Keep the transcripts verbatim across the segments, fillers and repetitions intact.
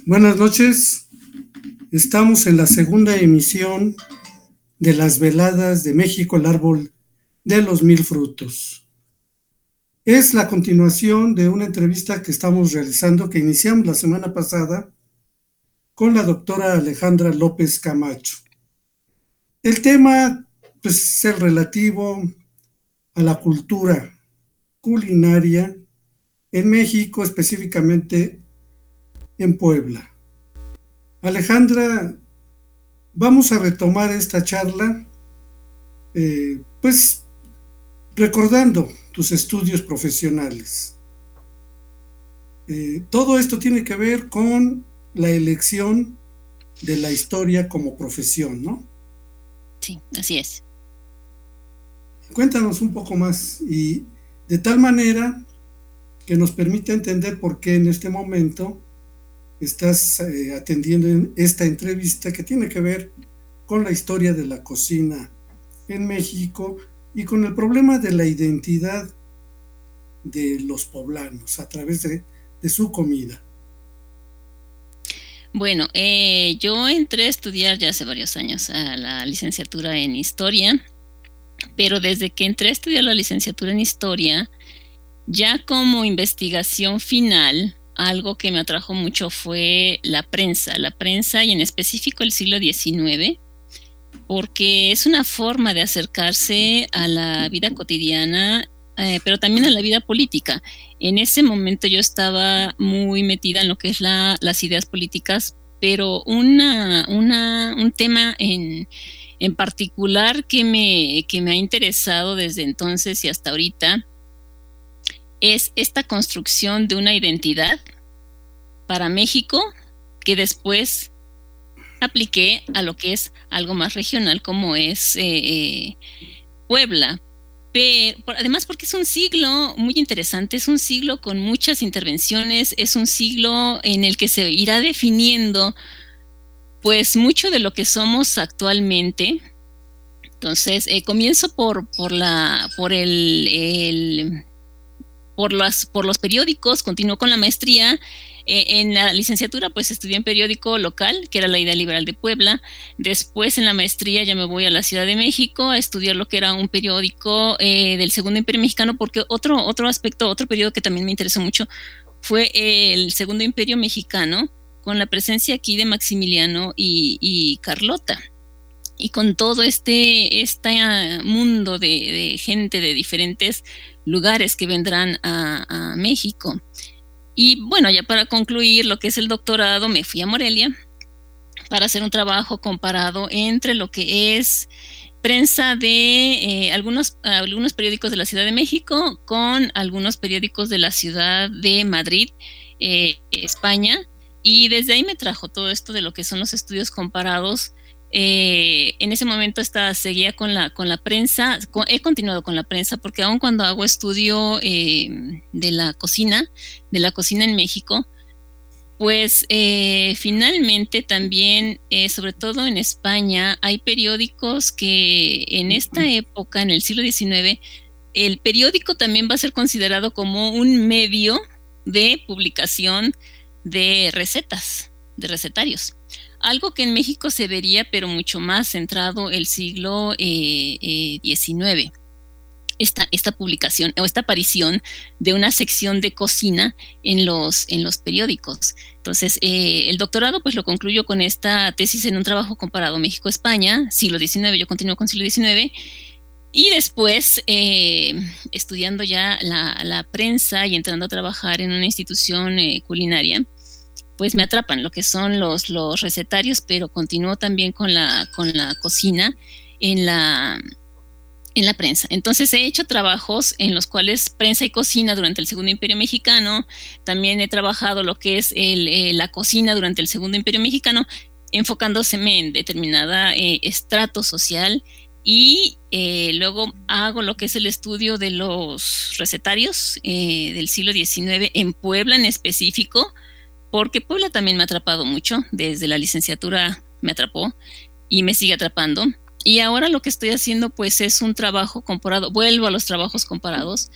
Buenas noches, estamos en la segunda emisión de las veladas de México, el árbol de los mil frutos. Es la continuación de una entrevista que estamos realizando, que iniciamos la semana pasada con la doctora Alejandra López Camacho. El tema pues, es el relativo a la cultura culinaria en México, específicamente en Puebla. Alejandra, vamos a retomar esta charla, eh, pues recordando tus estudios profesionales. Eh, todo esto tiene que ver con la elección de la historia como profesión, ¿no? Sí, así es. Cuéntanos un poco más y de tal manera que nos permita entender por qué en este momento estás eh, atendiendo en esta entrevista que tiene que ver con la historia de la cocina en México y con el problema de la identidad de los poblanos a través de, de su comida. Bueno, eh, yo entré a estudiar ya hace varios años a la licenciatura en Historia, pero desde que entré a estudiar la licenciatura en Historia, ya como investigación final, algo que me atrajo mucho fue la prensa, la prensa y en específico el siglo diecinueve, porque es una forma de acercarse a la vida cotidiana, eh, pero también a la vida política. En ese momento yo estaba muy metida en lo que es la, las ideas políticas, pero una, una, un tema en, en particular que me, que me ha interesado desde entonces y hasta ahorita es esta construcción de una identidad para México que después apliqué a lo que es algo más regional como es eh, eh, Puebla. Pero, además porque es un siglo muy interesante, es un siglo con muchas intervenciones, es un siglo en el que se irá definiendo pues mucho de lo que somos actualmente. Entonces, eh, comienzo por, por, la, por el... el Por, las, por los periódicos, continuó con la maestría. Eh, en la licenciatura, pues estudié en periódico local, que era la Idea Liberal de Puebla. Después, en la maestría, ya me voy a la Ciudad de México a estudiar lo que era un periódico eh, del Segundo Imperio Mexicano, porque otro, otro aspecto, otro periodo que también me interesó mucho fue el Segundo Imperio Mexicano, con la presencia aquí de Maximiliano y, y Carlota. Y con todo este, este mundo de, de gente de diferentes lugares que vendrán a, a México. Y bueno, ya para concluir lo que es el doctorado, me fui a Morelia para hacer un trabajo comparado entre lo que es prensa de eh, algunos, algunos periódicos de la Ciudad de México con algunos periódicos de la ciudad de Madrid, eh, España. Y desde ahí me trajo todo esto de lo que son los estudios comparados. Eh, en ese momento estaba, seguía con la, con la prensa, con, he continuado con la prensa porque aun cuando hago estudio eh, de la cocina, de la cocina en México, pues eh, finalmente también, eh, sobre todo en España, hay periódicos que en esta época, en el siglo diecinueve, el periódico también va a ser considerado como un medio de publicación de recetas, de recetarios. Algo que en México se vería, pero mucho más centrado el siglo eh, eh, diecinueve. Esta, esta publicación o esta aparición de una sección de cocina en los, en los periódicos. Entonces, eh, el doctorado pues lo concluyo con esta tesis en un trabajo comparado México-España, siglo diecinueve, yo continúo con siglo diecinueve, y después, eh, estudiando ya la, la prensa y entrando a trabajar en una institución eh, culinaria, pues me atrapan lo que son los, los recetarios, pero continúo también con la, con la cocina en la, en la prensa. Entonces he hecho trabajos en los cuales prensa y cocina durante el Segundo Imperio Mexicano, también he trabajado lo que es el, eh, la cocina durante el Segundo Imperio Mexicano, enfocándose en determinada eh, estrato social, y eh, luego hago lo que es el estudio de los recetarios eh, del siglo diecinueve en Puebla en específico, porque Puebla también me ha atrapado mucho, desde la licenciatura me atrapó y me sigue atrapando. Y ahora lo que estoy haciendo pues es un trabajo comparado, vuelvo a los trabajos comparados,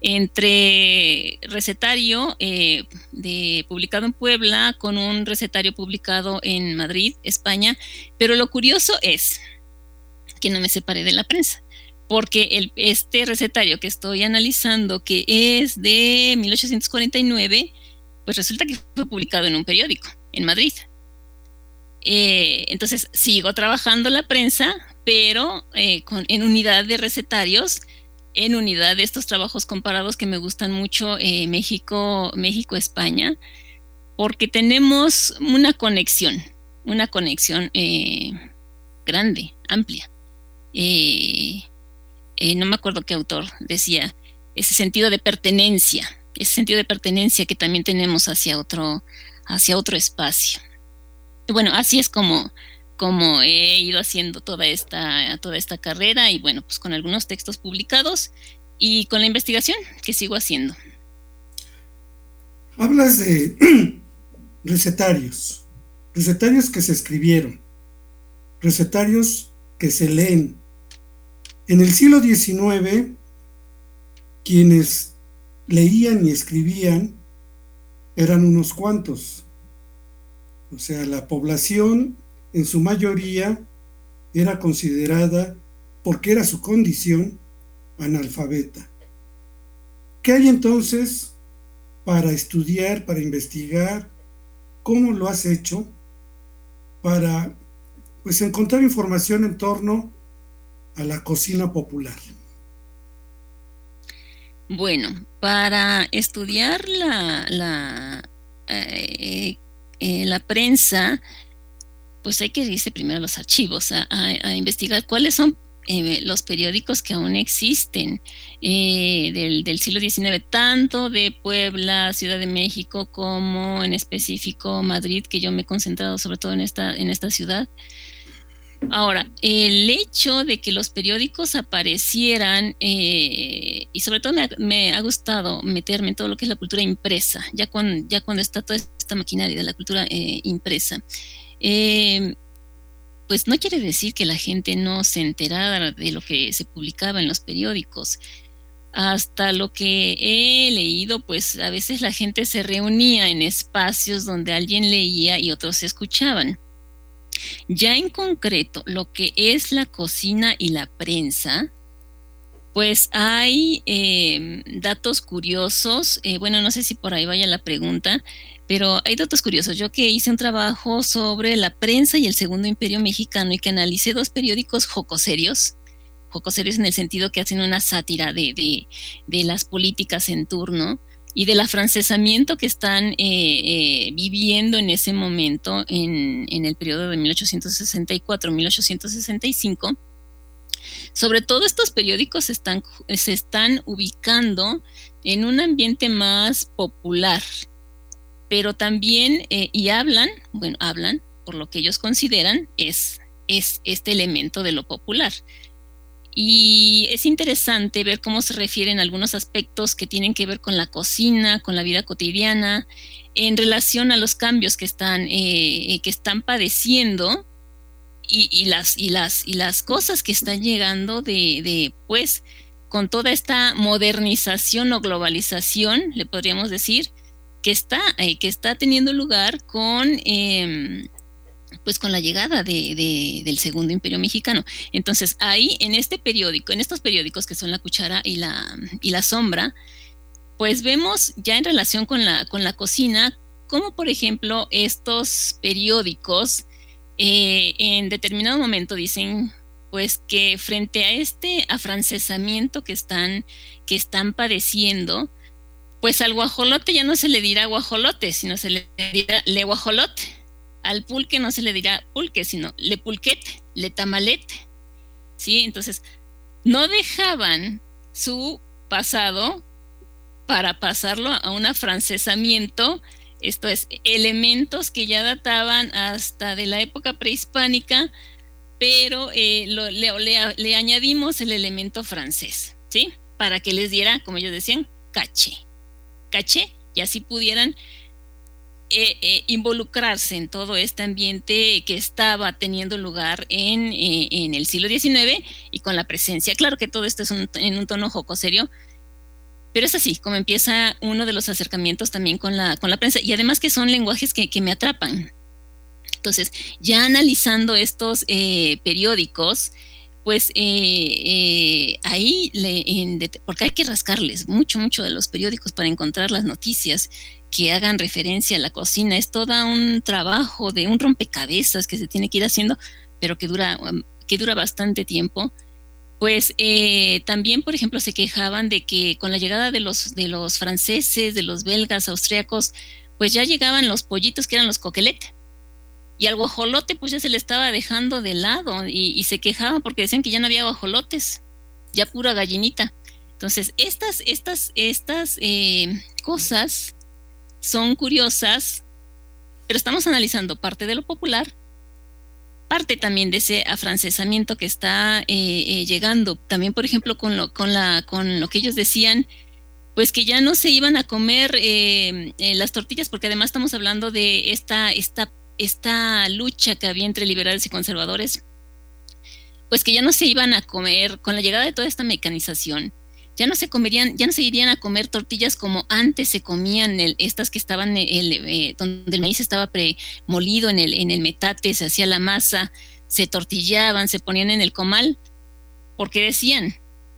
entre recetario eh, de, publicado en Puebla con un recetario publicado en Madrid, España, pero lo curioso es que no me separé de la prensa, porque el, este recetario que estoy analizando, que es de mil ochocientos cuarenta y nueve, pues resulta que fue publicado en un periódico en Madrid. Eh, entonces sigo trabajando la prensa, pero eh, con, en unidad de recetarios, en unidad de estos trabajos comparados que me gustan mucho, eh, México, México, España, porque tenemos una conexión, una conexión eh, grande, amplia. Eh, eh, no me acuerdo qué autor decía, ese sentido de pertenencia, ese sentido de pertenencia que también tenemos hacia otro, hacia otro espacio. Bueno, así es como, como he ido haciendo toda esta, toda esta carrera, y bueno, pues con algunos textos publicados y con la investigación que sigo haciendo. Hablas de recetarios, recetarios que se escribieron, recetarios que se leen. En el siglo diecinueve, quienes leían y escribían eran unos cuantos. O sea, la población en su mayoría era considerada, porque era su condición, analfabeta. ¿Qué hay entonces para estudiar, para investigar? ¿Cómo lo has hecho para, pues, encontrar información en torno a la cocina popular? Bueno, para estudiar la, la, eh, eh, la prensa, pues hay que irse primero a los archivos, a, a, a investigar cuáles son eh, los periódicos que aún existen eh, del, del siglo diecinueve, tanto de Puebla, Ciudad de México, como en específico Madrid, que yo me he concentrado sobre todo en esta, en esta ciudad. Ahora, el hecho de que los periódicos aparecieran, eh, y sobre todo me ha, me ha gustado meterme en todo lo que es la cultura impresa, ya cuando, ya cuando está toda esta maquinaria de la cultura eh, impresa, eh, pues no quiere decir que la gente no se enterara de lo que se publicaba en los periódicos. Hasta lo que he leído, pues a veces la gente se reunía en espacios donde alguien leía y otros escuchaban. Ya en concreto, lo que es la cocina y la prensa, pues hay eh, datos curiosos. Eh, bueno, no sé si por ahí vaya la pregunta, pero hay datos curiosos. Yo que hice un trabajo sobre la prensa y el Segundo Imperio Mexicano y que analicé dos periódicos jocoserios, jocoserios en el sentido que hacen una sátira de, de, de las políticas en turno y del afrancesamiento que están eh, eh, viviendo en ese momento en, en el periodo de mil ochocientos sesenta y cuatro a mil ochocientos sesenta y cinco. Sobre todo estos periódicos se están, se están ubicando en un ambiente más popular, pero también, eh, y hablan, bueno, hablan, por lo que ellos consideran, es, es este elemento de lo popular. Y es interesante ver cómo se refieren a algunos aspectos que tienen que ver con la cocina, con la vida cotidiana, en relación a los cambios que están, eh, que están padeciendo y, y, las, y, las, y las cosas que están llegando de, de, pues, con toda esta modernización o globalización, le podríamos decir, que está, eh, que está teniendo lugar con... Eh, pues con la llegada de, de, del Segundo Imperio Mexicano. Entonces ahí en este periódico, en estos periódicos que son La Cuchara y La, y la Sombra, pues vemos ya en relación con la, con la cocina, como por ejemplo estos periódicos eh, en determinado momento dicen pues que frente a este afrancesamiento que están, que están padeciendo, pues al guajolote ya no se le dirá guajolote, sino se le dirá le guajolote. Al pulque no se le dirá pulque, sino le pulquete, le tamalete, ¿sí? Entonces, no dejaban su pasado para pasarlo a un afrancesamiento, esto es, elementos que ya databan hasta de la época prehispánica, pero eh, lo, le, le, le añadimos el elemento francés, ¿sí? Para que les diera, como ellos decían, caché, caché, y así pudieran Eh, eh, involucrarse en todo este ambiente que estaba teniendo lugar en, eh, en el siglo diecinueve y con la presencia, claro que todo esto es un, en un tono jocoserio, Pero es así, como empieza uno de los acercamientos también con la, con la prensa, y además que son lenguajes que, que me atrapan. Entonces, ya analizando estos eh, periódicos, pues eh, eh, ahí, le, en, porque hay que rascarles mucho, mucho de los periódicos para encontrar las noticias que hagan referencia a la cocina. Es todo un trabajo de un rompecabezas que se tiene que ir haciendo, pero que dura, que dura bastante tiempo. Pues eh, también, por ejemplo, se quejaban de que con la llegada de los, de los franceses, de los belgas, austriacos, pues ya llegaban los pollitos que eran los coquelette. Y al guajolote pues ya se le estaba dejando de lado y, y se quejaban porque decían que ya no había guajolotes, ya pura gallinita. Entonces, estas, estas, estas eh, cosas son curiosas, pero estamos analizando parte de lo popular, parte también de ese afrancesamiento que está eh, eh, llegando. También, por ejemplo, con lo, con, la, con lo que ellos decían, pues que ya no se iban a comer eh, eh, las tortillas, porque además estamos hablando de esta, esta esta lucha que había entre liberales y conservadores, pues que ya no se iban a comer, con la llegada de toda esta mecanización, ya no se comerían, ya no se irían a comer tortillas como antes se comían, el, estas que estaban, el, eh, donde el maíz estaba premolido en el, en el metate, se hacía la masa, se tortillaban, se ponían en el comal, porque decían,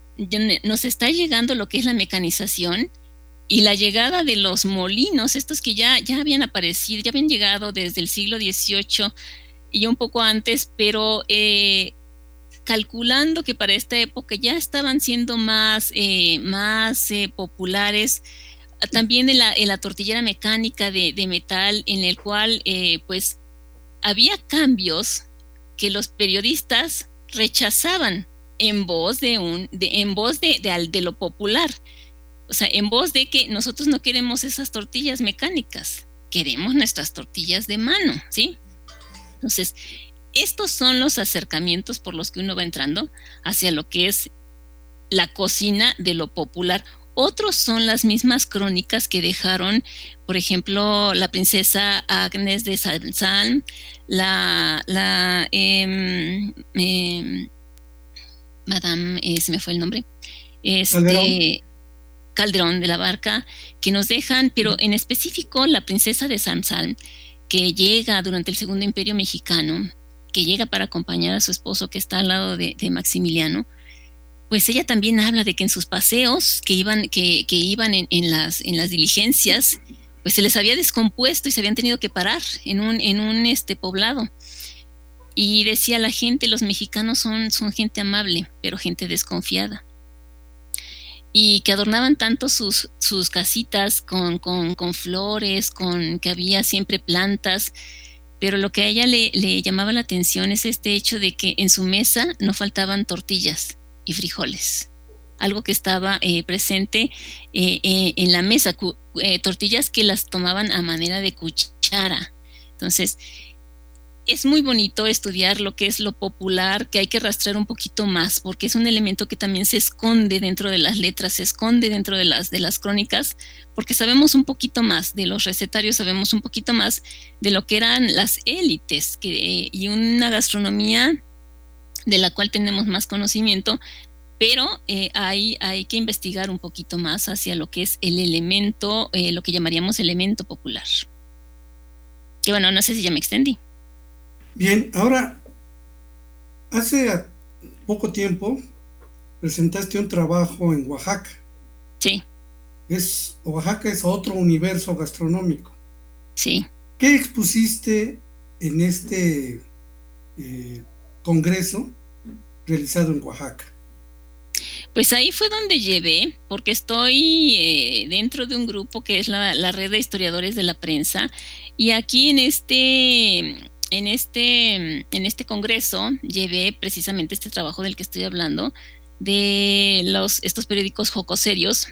nos está llegando lo que es la mecanización, y la llegada de los molinos, estos que ya, ya habían aparecido, ya habían llegado desde el siglo dieciocho y un poco antes, pero eh, calculando que para esta época ya estaban siendo más, eh, más eh, populares, también en la, en la tortillera mecánica de, de metal, en el cual eh, pues había cambios que los periodistas rechazaban en voz de, un, de, en voz de, de, de lo popular. O sea, en voz de que nosotros no queremos esas tortillas mecánicas, queremos nuestras tortillas de mano, ¿sí? Entonces, estos son los acercamientos por los que uno va entrando hacia lo que es la cocina de lo popular. Otros son las mismas crónicas que dejaron, por ejemplo, la princesa Agnes de Salm, la, la eh, eh, Madame, eh, se me fue el nombre, este... Calderón de la Barca, que nos dejan, pero en específico la princesa de Salm-Salm, que llega durante el Segundo Imperio Mexicano, que llega para acompañar a su esposo que está al lado de, de Maximiliano, pues ella también habla de que en sus paseos que iban, que, que iban en, en, las, en las diligencias, pues se les había descompuesto y se habían tenido que parar en un, en un este, poblado. Y decía la gente, los mexicanos son, son gente amable, pero gente desconfiada. Y que adornaban tanto sus, sus casitas con, con, con flores, con que había siempre plantas, pero lo que a ella le, le llamaba la atención es este hecho de que en su mesa no faltaban tortillas y frijoles, algo que estaba eh, presente eh, eh, en la mesa, cu- eh, tortillas que las tomaban a manera de cuchara. Entonces, es muy bonito estudiar lo que es lo popular, que hay que rastrear un poquito más, porque es un elemento que también se esconde dentro de las letras, se esconde dentro de las, de las crónicas, porque sabemos un poquito más de los recetarios, sabemos un poquito más de lo que eran las élites que, y una gastronomía de la cual tenemos más conocimiento, pero eh, hay, hay que investigar un poquito más hacia lo que es el elemento, eh, lo que llamaríamos elemento popular. Que bueno, no sé si ya me extendí. Bien, ahora, hace poco tiempo presentaste un trabajo en Oaxaca. Sí. Es, Oaxaca es otro universo gastronómico. Sí. ¿Qué expusiste en este eh, congreso realizado en Oaxaca? Pues ahí fue donde llevé, porque estoy eh, dentro de un grupo que es la, la red de historiadores de la prensa, y aquí en este, en este, en este congreso llevé precisamente este trabajo del que estoy hablando, de los, estos periódicos jocoserios,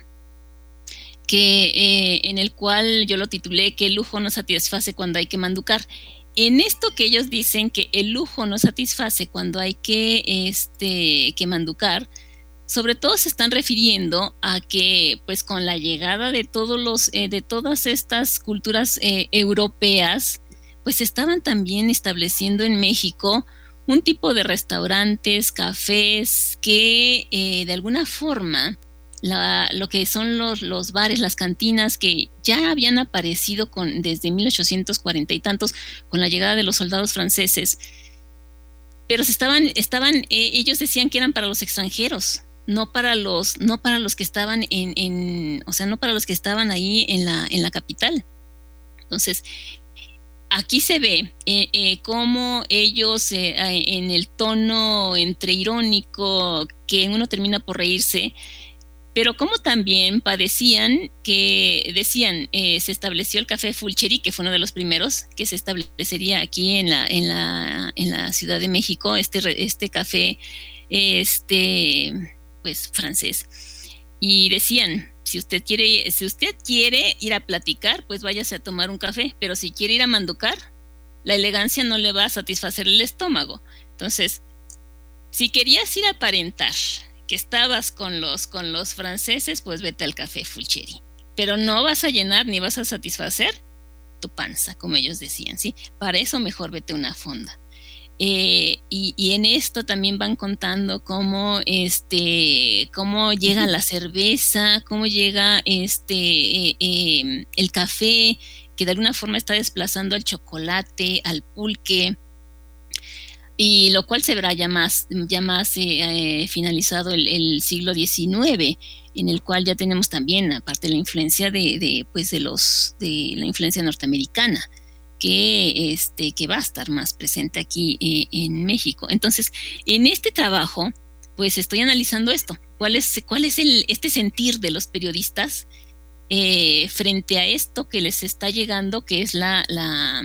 que, eh, en el cual yo lo titulé "Que el lujo no satisface cuando hay que manducar". En esto que ellos dicen que el lujo no satisface cuando hay que, este, que manducar, sobre todo se están refiriendo a que, pues, con la llegada de todos los, eh, de todas estas culturas eh, europeas, pues estaban también estableciendo en México un tipo de restaurantes, cafés, que eh, de alguna forma la, lo que son los, los bares, las cantinas que ya habían aparecido con, desde mil ochocientos cuarenta y tantos con la llegada de los soldados franceses, pero se estaban, estaban eh, ellos decían que eran para los extranjeros, no para los, no para los que estaban en, en, o sea, no para los que estaban ahí en la, en la capital. Entonces, aquí se ve eh, eh, cómo ellos, eh, en el tono entre irónico, que uno termina por reírse, pero como también padecían que decían, eh, se estableció el café Fulcheri, que fue uno de los primeros que se establecería aquí en la, en la, en la Ciudad de México, este, este café, este, pues francés. Y decían, si usted quiere, si usted quiere ir a platicar, pues váyase a tomar un café, pero si quiere ir a manducar, la elegancia no le va a satisfacer el estómago. Entonces, si querías ir a aparentar que estabas con los, con los franceses, pues vete al café Fulcheri. Pero no vas a llenar ni vas a satisfacer tu panza, como ellos decían, ¿sí? Para eso mejor vete a una fonda. Eh, y, y en esto también van contando cómo, este, cómo llega la cerveza, cómo llega este, eh, eh, el café, que de alguna forma está desplazando al chocolate, al pulque, y lo cual se verá ya más, ya más eh, eh, finalizado el, el siglo diecinueve, en el cual ya tenemos también, aparte de la influencia de, de, pues de, los, de la influencia norteamericana, que, este, que va a estar más presente aquí eh, en México. Entonces, en este trabajo, pues estoy analizando esto, cuál es, cuál es el, este sentir de los periodistas eh, frente a esto que les está llegando, que es la, la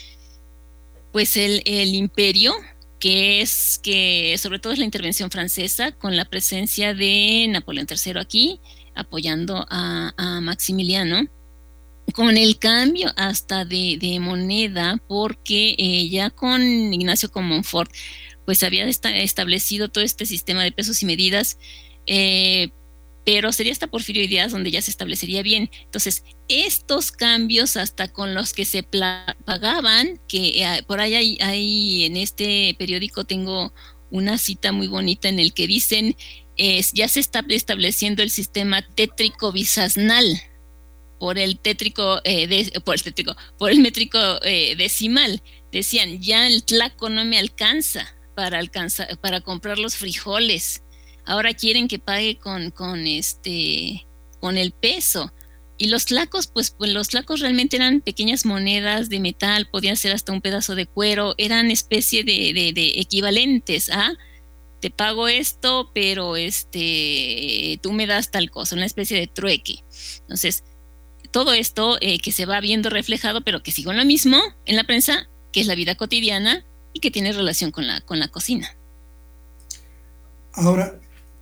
pues el, el imperio, que es que sobre todo es la intervención francesa con la presencia de Napoleón tercero aquí, apoyando a, a Maximiliano, con el cambio hasta de, de moneda, porque eh, ya con Ignacio Comonfort, pues había esta, establecido todo este sistema de pesos y medidas, eh, pero sería hasta Porfirio Díaz donde ya se establecería bien. Entonces, estos cambios hasta con los que se pagaban, que eh, por ahí hay, hay, en este periódico tengo una cita muy bonita en el que dicen, eh, ya se está estableciendo el sistema tétrico bisasnal, por el tétrico, eh, de, por el tétrico, por el métrico eh, decimal. Decían, ya el tlaco no me alcanza para alcanzar, para comprar los frijoles. Ahora quieren que pague con, con este, con el peso. Y los tlacos, pues, pues los tlacos realmente eran pequeñas monedas de metal, podían ser hasta un pedazo de cuero, eran especie de, de, de equivalentes a, ¿ah? Te pago esto, pero este, tú me das tal cosa, una especie de trueque. Entonces, todo esto eh, que se va viendo reflejado, pero que sigue en lo mismo en la prensa, que es la vida cotidiana y que tiene relación con la, con la cocina. Ahora,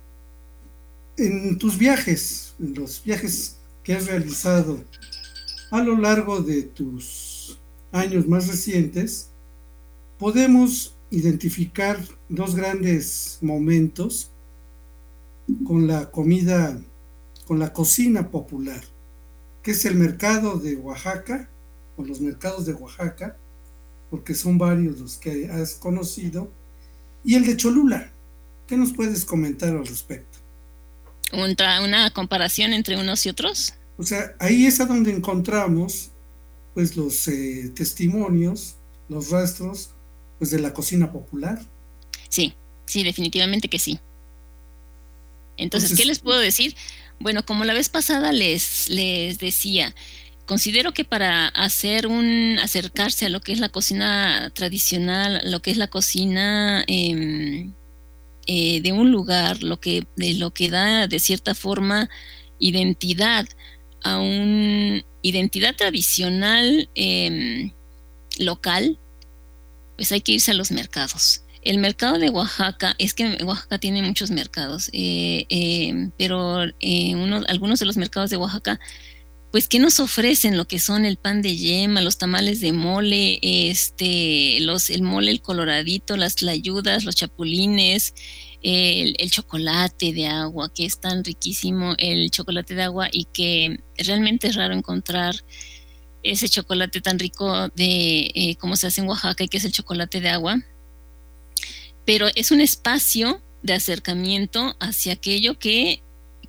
en tus viajes, en los viajes que has realizado a lo largo de tus años más recientes, podemos identificar dos grandes momentos con la comida, con la cocina popular, que es el mercado de Oaxaca, o los mercados de Oaxaca, porque son varios los que has conocido, y el de Cholula. ¿Qué nos puedes comentar al respecto? ¿Una, una comparación entre unos y otros? O sea, ahí es a donde encontramos pues los eh, testimonios, los rastros pues de la cocina popular. Sí, sí, definitivamente que sí. Entonces, Entonces, ¿qué les puedo decir? Bueno, como la vez pasada les, les decía, considero que para hacer un, acercarse a lo que es la cocina tradicional, lo que es la cocina eh, eh, de un lugar, lo que, de lo que da de cierta forma identidad a un identidad tradicional eh, local, pues hay que irse a los mercados. El mercado de Oaxaca, es que Oaxaca tiene muchos mercados, eh, eh, pero eh, uno, algunos de los mercados de Oaxaca, pues, ¿qué nos ofrecen? Lo que son el pan de yema, los tamales de mole, este, los, el mole, el coloradito, las tlayudas, los chapulines, el, el chocolate de agua, que es tan riquísimo el chocolate de agua y que realmente es raro encontrar ese chocolate tan rico de eh, como se hace en Oaxaca y que es el chocolate de agua. Pero es un espacio de acercamiento hacia aquello que,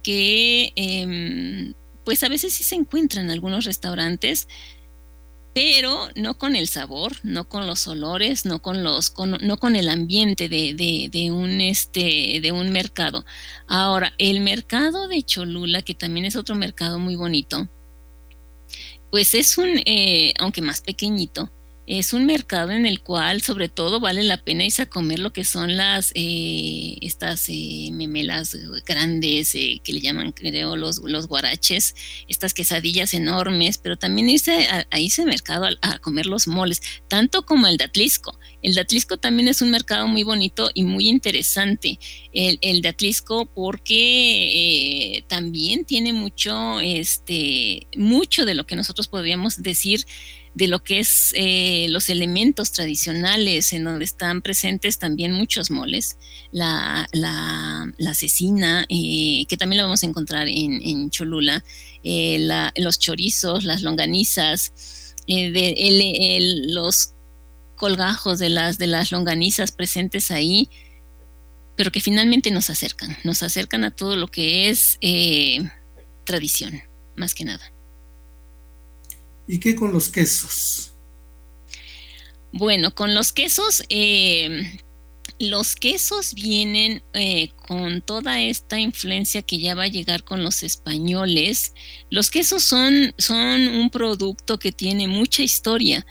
que eh, pues a veces sí se encuentran en algunos restaurantes, pero no con el sabor, no con los olores, no con los, con, no con el ambiente de, de, de un este, de un mercado. Ahora, el mercado de Cholula, que también es otro mercado muy bonito, pues es un, eh, aunque más pequeñito, es un mercado en el cual sobre todo vale la pena irse a comer lo que son las, eh, estas eh, memelas grandes, eh, que le llaman, creo, los, los guaraches, estas quesadillas enormes, pero también irse a, a ese mercado a, a comer los moles, tanto como el de Atlisco. El de Atlisco también es un mercado muy bonito y muy interesante, el, el de Atlisco, porque eh, también tiene mucho, este, mucho de lo que nosotros podríamos decir de lo que es eh, los elementos tradicionales, en donde están presentes también muchos moles, la, la, la cecina, eh, que también la vamos a encontrar en, en Cholula, eh, la, los chorizos, las longanizas, eh, de, el, el, los colgajos de las, de las longanizas presentes ahí, pero que finalmente nos acercan, nos acercan a todo lo que es eh, tradición, más que nada. ¿Y qué con los quesos? Bueno, con los quesos, eh, los quesos vienen eh, con toda esta influencia que ya va a llegar con los españoles. Los quesos son, son un producto que tiene mucha historia,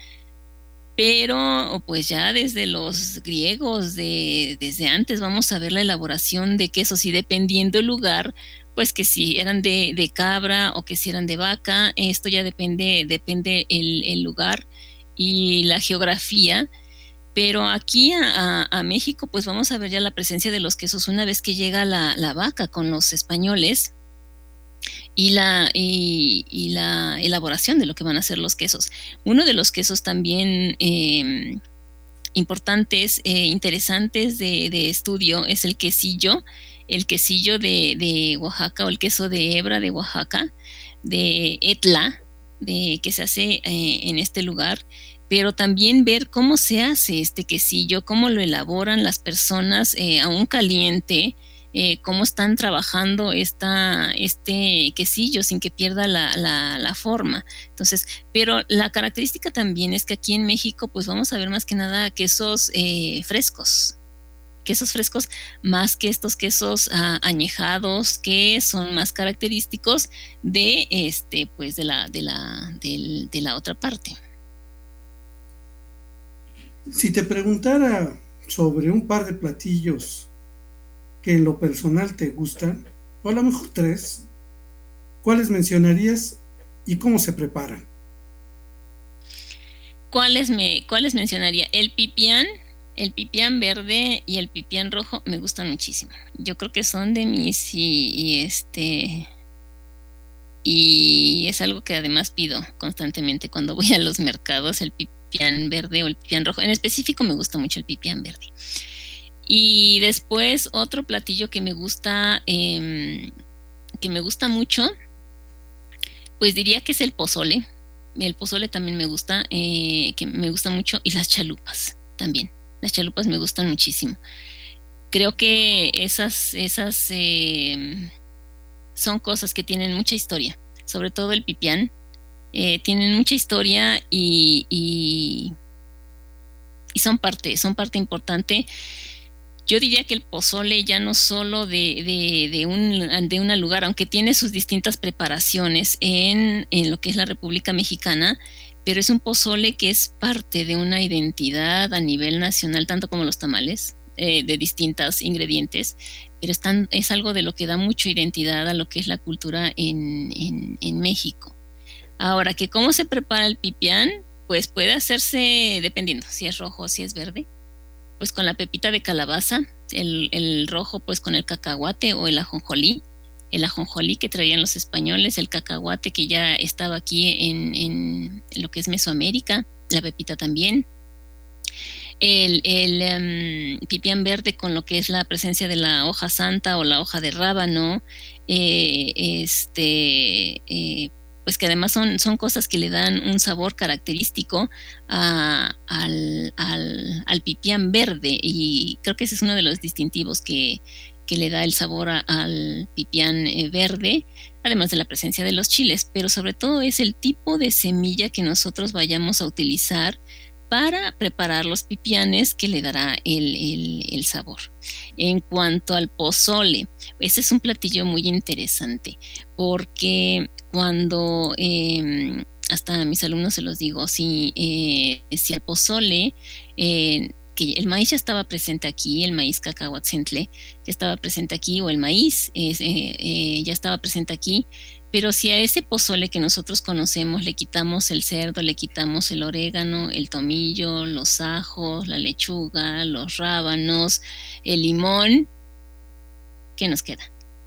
pero pues ya desde los griegos, de, desde antes vamos a ver la elaboración de quesos, y dependiendo el lugar, pues que si eran de, de cabra o que si eran de vaca, esto ya depende, depende el, el lugar y la geografía. Pero aquí a, a, a México pues vamos a ver ya la presencia de los quesos una vez que llega la, la vaca con los españoles, y la, y, y la elaboración de lo que van a ser los quesos. Uno de los quesos también eh, importantes, eh, interesantes de, de estudio es el quesillo, el quesillo de, de Oaxaca, o el queso de hebra de Oaxaca, de Etla, de, que se hace eh, en este lugar, pero también ver cómo se hace este quesillo, cómo lo elaboran las personas eh, aún caliente, eh, cómo están trabajando esta, este quesillo sin que pierda la, la, la forma. Entonces, pero la característica también es que aquí en México pues vamos a ver más que nada quesos eh, frescos, quesos frescos, más que estos quesos uh, añejados, que son más característicos de este, pues de la, de la, de, de la otra parte. Si te preguntara sobre un par de platillos que en lo personal te gustan, o a lo mejor tres, ¿cuáles mencionarías y cómo se preparan? ¿Cuáles, me, ¿Cuáles mencionaría? El pipián, el pipián verde y el pipián rojo me gustan muchísimo. Yo creo que son de mis y, y este y es algo que además pido constantemente cuando voy a los mercados, el pipián verde o el pipián rojo. En específico me gusta mucho el pipián verde. Y después otro platillo que me gusta, eh, que me gusta mucho, pues diría que es el pozole. El pozole también me gusta, eh, que me gusta mucho, y las chalupas también. Las chalupas me gustan muchísimo. Creo que esas, esas eh, son cosas que tienen mucha historia, sobre todo el pipián. Eh, tienen mucha historia y, y, y son parte, son parte importante. Yo diría que el pozole ya no solo de, de, de, un, de un lugar, aunque tiene sus distintas preparaciones en, en lo que es la República Mexicana, pero es un pozole que es parte de una identidad a nivel nacional, tanto como los tamales, eh, de distintos ingredientes, pero están, es algo de lo que da mucha identidad a lo que es la cultura en, en, en México. Ahora, que cómo se prepara el pipián, pues puede hacerse dependiendo si es rojo o si es verde, pues con la pepita de calabaza, el, el rojo pues con el cacahuate o el ajonjolí, el ajonjolí que traían los españoles, el cacahuate que ya estaba aquí en, en, en lo que es Mesoamérica, la pepita también, el, el um, pipián verde con lo que es la presencia de la hoja santa o la hoja de rábano, eh, este... Eh, pues que además son, son cosas que le dan un sabor característico a, al, al, al pipián verde, y creo que ese es uno de los distintivos que, que le da el sabor a, al pipián eh, verde, además de la presencia de los chiles, pero sobre todo es el tipo de semilla que nosotros vayamos a utilizar para preparar los pipianes que le dará el, el, el sabor. En cuanto al pozole, ese es un platillo muy interesante porque cuando eh, hasta a mis alumnos se los digo, si, eh, si el pozole, eh, que el maíz ya estaba presente aquí, el maíz cacahuatzintle ya estaba presente aquí, o el maíz eh, eh, ya estaba presente aquí, pero si a ese pozole que nosotros conocemos le quitamos el cerdo, le quitamos el orégano, el tomillo, los ajos, la lechuga, los rábanos, el limón, ¿qué nos queda?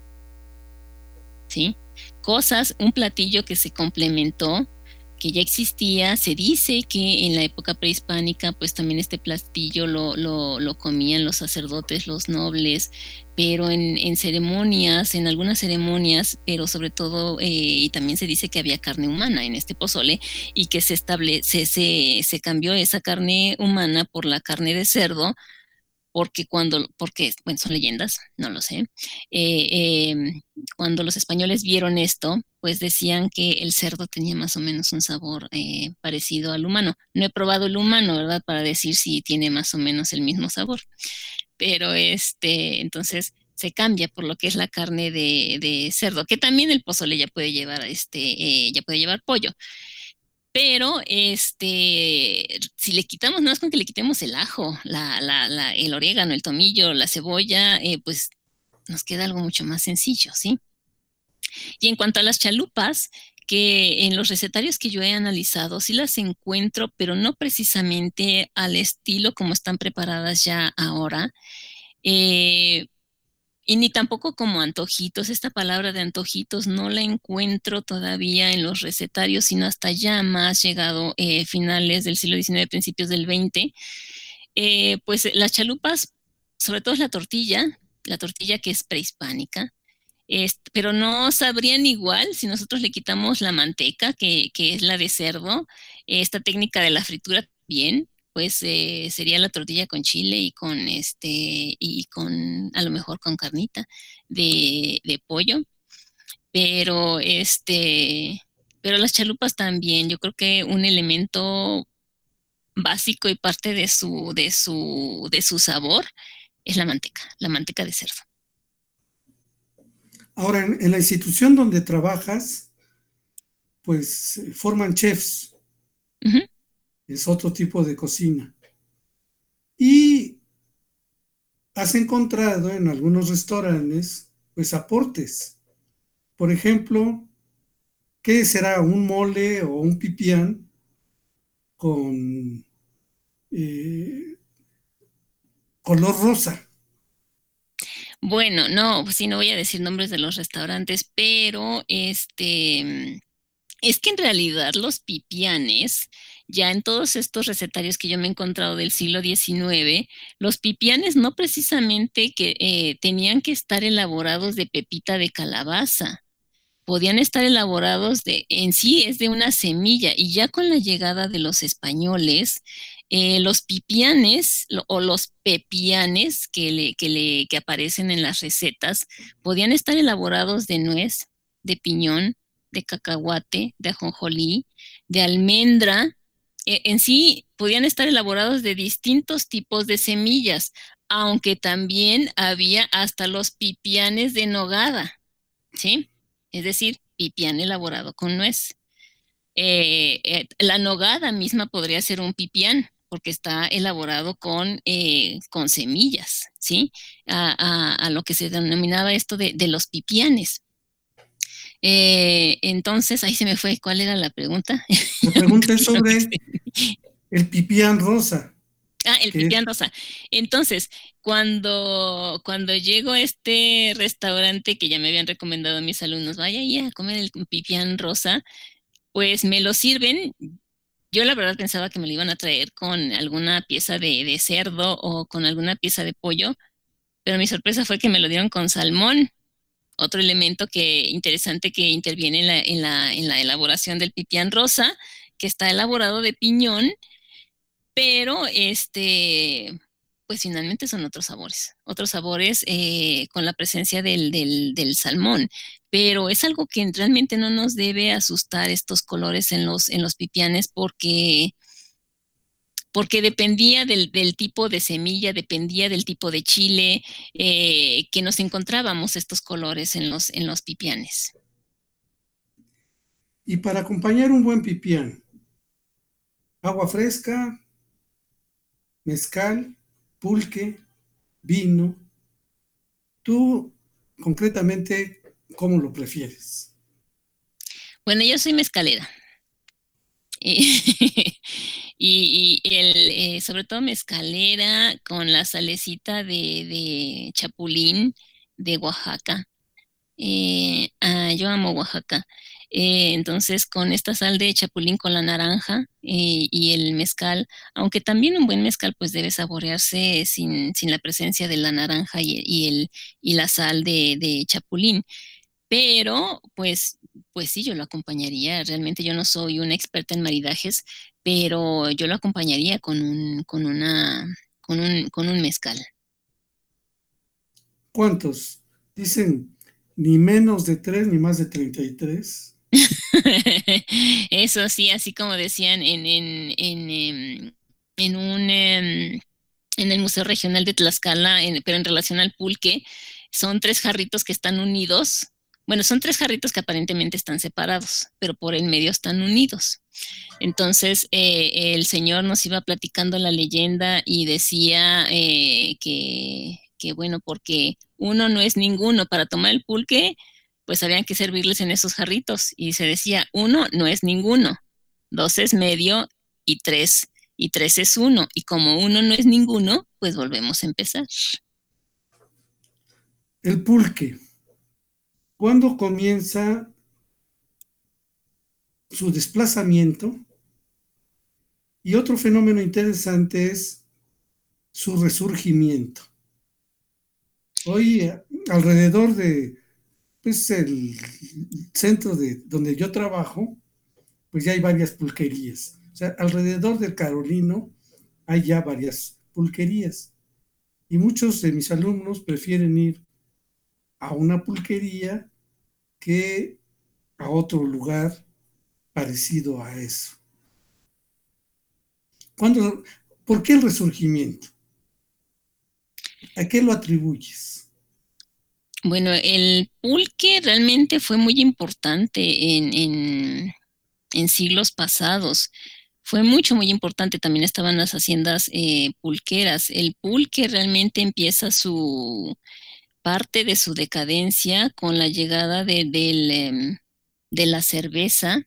¿Sí? Cosas, un platillo que se complementó, que ya existía. Se dice que en la época prehispánica pues también este platillo lo, lo, lo comían los sacerdotes, los nobles, pero en, en ceremonias, en algunas ceremonias, pero sobre todo, eh, y también se dice que había carne humana en este pozole y que se, establece, se, se cambió esa carne humana por la carne de cerdo, porque cuando, porque, bueno, son leyendas, no lo sé, eh, eh, cuando los españoles vieron esto, pues decían que el cerdo tenía más o menos un sabor eh, parecido al humano. No he probado el humano, ¿verdad? Para decir si tiene más o menos el mismo sabor, pero este, entonces se cambia por lo que es la carne de, de cerdo, que también el pozole ya puede llevar, este, eh, ya puede llevar pollo. Pero este, si le quitamos, no es con que le quitemos el ajo, la, la, la, el orégano, el tomillo, la cebolla, eh, pues nos queda algo mucho más sencillo, ¿sí? Y en cuanto a las chalupas, que en los recetarios que yo he analizado sí las encuentro, pero no precisamente al estilo como están preparadas ya ahora. Eh, y ni tampoco como antojitos. Esta palabra de antojitos no la encuentro todavía en los recetarios, sino hasta ya más llegado eh, finales del siglo diecinueve, principios del veinte. Eh, pues las chalupas, sobre todo es la tortilla, la tortilla que es prehispánica, es, pero no sabrían igual si nosotros le quitamos la manteca, que, que es la de cerdo, esta técnica de la fritura bien, pues eh, sería la tortilla con chile y con este, y con, a lo mejor con carnita de, de pollo, pero este, pero las chalupas también, yo creo que un elemento básico y parte de su, de su, de su sabor es la manteca, la manteca de cerdo. Ahora, en, en la institución donde trabajas, pues eh, forman chefs, Ujú. es otro tipo de cocina. Y has encontrado en algunos restaurantes, pues aportes. Por ejemplo, ¿qué será un mole o un pipián con eh, color rosa? Bueno, no, pues sí, no voy a decir nombres de los restaurantes, pero este, es que en realidad los pipianes, ya en todos estos recetarios que yo me he encontrado del siglo diecinueve, los pipianes no precisamente que eh, tenían que estar elaborados de pepita de calabaza, podían estar elaborados de, en sí es de una semilla, y ya con la llegada de los españoles, eh, los pipianes lo, o los pepianes que, le, que, le, que aparecen en las recetas podían estar elaborados de nuez, de piñón, de cacahuate, de ajonjolí, de almendra. Eh, en sí podían estar elaborados de distintos tipos de semillas, aunque también había hasta los pipianes de nogada, ¿sí? Es decir, pipián elaborado con nuez. Eh, eh, la nogada misma podría ser un pipián, porque está elaborado con, eh, con semillas, ¿sí? A, a, a, lo que se denominaba esto de, de los pipianes. Eh, entonces, ahí se me fue, ¿cuál era la pregunta? La pregunta es sobre el pipián rosa. Ah, el Que es, pipián rosa. Entonces, cuando, cuando llego a este restaurante que ya me habían recomendado mis alumnos, vaya ahí a comer el pipián rosa, pues me lo sirven. Yo la verdad pensaba que me lo iban a traer con alguna pieza de, de cerdo o con alguna pieza de pollo, pero mi sorpresa fue que me lo dieron con salmón, otro elemento que interesante que interviene en la, en la, en la elaboración del pipián rosa, que está elaborado de piñón, pero este pues finalmente son otros sabores, otros sabores eh, con la presencia del, del, del salmón, pero es algo que realmente no nos debe asustar estos colores en los, en los pipianes porque porque dependía del, del, tipo de semilla, dependía del tipo de chile eh, que nos encontrábamos estos colores en los, en los pipianes. Y para acompañar un buen pipián, agua fresca, mezcal, pulque, vino. Tú, concretamente, ¿cómo lo prefieres? Bueno, yo soy mezcalera. y, y el, eh, sobre todo mezcalera con la salecita de, de chapulín de Oaxaca. Eh, ah, yo amo Oaxaca. Eh, entonces, con esta sal de chapulín con la naranja eh, y el mezcal, aunque también un buen mezcal pues debe saborearse sin, sin la presencia de la naranja y, y el, y la sal de, de chapulín. Pero, pues, pues sí, yo lo acompañaría. Realmente yo no soy una experta en maridajes, pero yo lo acompañaría con un, con una, con un, con un mezcal. ¿Cuántos? Dicen ni menos de tres ni más de treinta y tres. Eso sí, así como decían en, en, en, em, en un em, en el Museo Regional de Tlaxcala, en- pero en relación al pulque, son tres jarritos que están unidos. Bueno, son tres jarritos que aparentemente están separados, pero por el medio están unidos. Entonces, eh, el señor nos iba platicando la leyenda y decía eh, que, que, bueno, porque uno no es ninguno para tomar el pulque, pues habían que servirles en esos jarritos. Y se decía, uno no es ninguno, dos es medio y tres, y tres es uno. Y como uno no es ninguno, pues volvemos a empezar. El pulque. ¿Cuándo comienza su desplazamiento? Y otro fenómeno interesante es su resurgimiento. Hoy, eh, alrededor de pues, el centro de donde yo trabajo, pues ya hay varias pulquerías. O sea, alrededor del Carolino hay ya varias pulquerías. Y muchos de mis alumnos prefieren ir a una pulquería que a otro lugar parecido a eso. ¿Cuándo, ¿Por qué el resurgimiento? ¿A qué lo atribuyes? Bueno, el pulque realmente fue muy importante en, en, en siglos pasados. Fue mucho, muy importante. También estaban las haciendas eh, pulqueras. El pulque realmente empieza su parte de su decadencia con la llegada de, del, em, de la cerveza,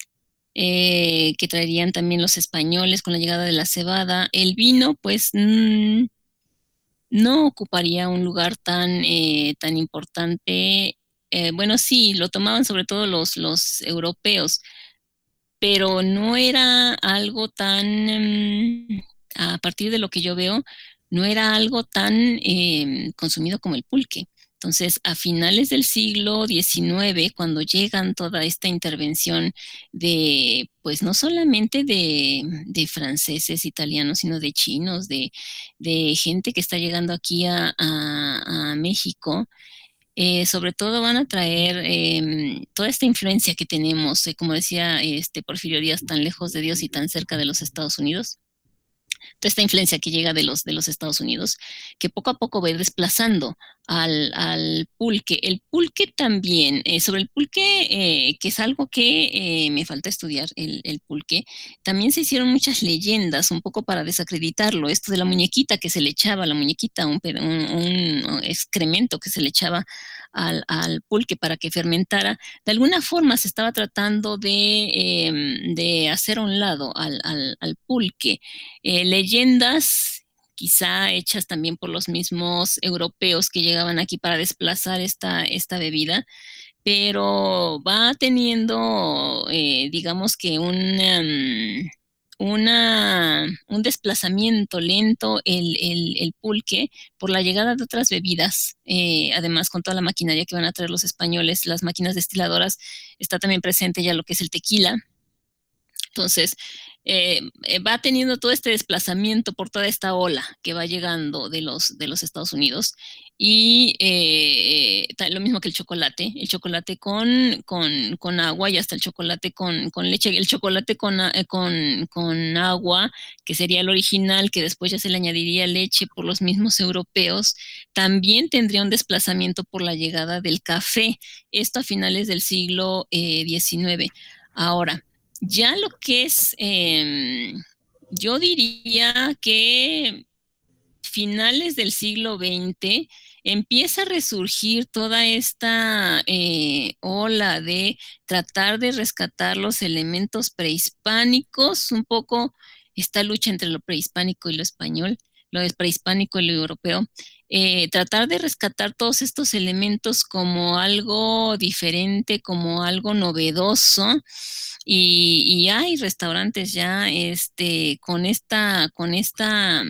eh, que traerían también los españoles con la llegada de la cebada. El vino, pues, mm, no ocuparía un lugar tan, eh, tan importante. Eh, bueno, sí, lo tomaban sobre todo los, los europeos, pero no era algo tan, em, a partir de lo que yo veo, no era algo tan em, consumido como el pulque. Entonces, a finales del siglo diecinueve, cuando llegan toda esta intervención de, pues no solamente de, de franceses, italianos, sino de chinos, de, de gente que está llegando aquí a, a- a México, eh, sobre todo van a traer em, toda esta influencia que tenemos, eh, como decía este Porfirio Díaz, tan lejos de Dios y tan cerca de los Estados Unidos, toda esta influencia que llega de los, de los Estados Unidos, que poco a poco va a ir desplazando al, al pulque. El pulque también, eh, sobre el pulque, eh, que es algo que eh, me falta estudiar, el, el pulque, también se hicieron muchas leyendas, un poco para desacreditarlo, esto de la muñequita que se le echaba, la muñequita, un, un, un excremento que se le echaba al, al, pulque para que fermentara, de alguna forma se estaba tratando de, eh, de hacer a un lado al, al, al pulque. Eh, leyendas quizá hechas también por los mismos europeos que llegaban aquí para desplazar esta, esta bebida, pero va teniendo, eh, digamos que un, um, una, un desplazamiento lento el, el, el, pulque por la llegada de otras bebidas, eh, además con toda la maquinaria que van a traer los españoles, las máquinas destiladoras, está también presente ya lo que es el tequila. Entonces, eh, eh, va teniendo todo este desplazamiento por toda esta ola que va llegando de los, de los Estados Unidos. Y eh, lo mismo que el chocolate, el chocolate con, con, con agua y hasta el chocolate con, con leche, el chocolate con, eh, con, con agua, que sería el original, que después ya se le añadiría leche por los mismos europeos, también tendría un desplazamiento por la llegada del café, esto a finales del siglo eh, diecinueve. Ahora, ya lo que es, eh, yo diría que finales del siglo veinte empieza a resurgir toda esta eh, ola de tratar de rescatar los elementos prehispánicos, un poco esta lucha entre lo prehispánico y lo español, lo prehispánico y lo europeo, eh, tratar de rescatar todos estos elementos como algo diferente, como algo novedoso. Y, y hay restaurantes ya este, con esta, con esta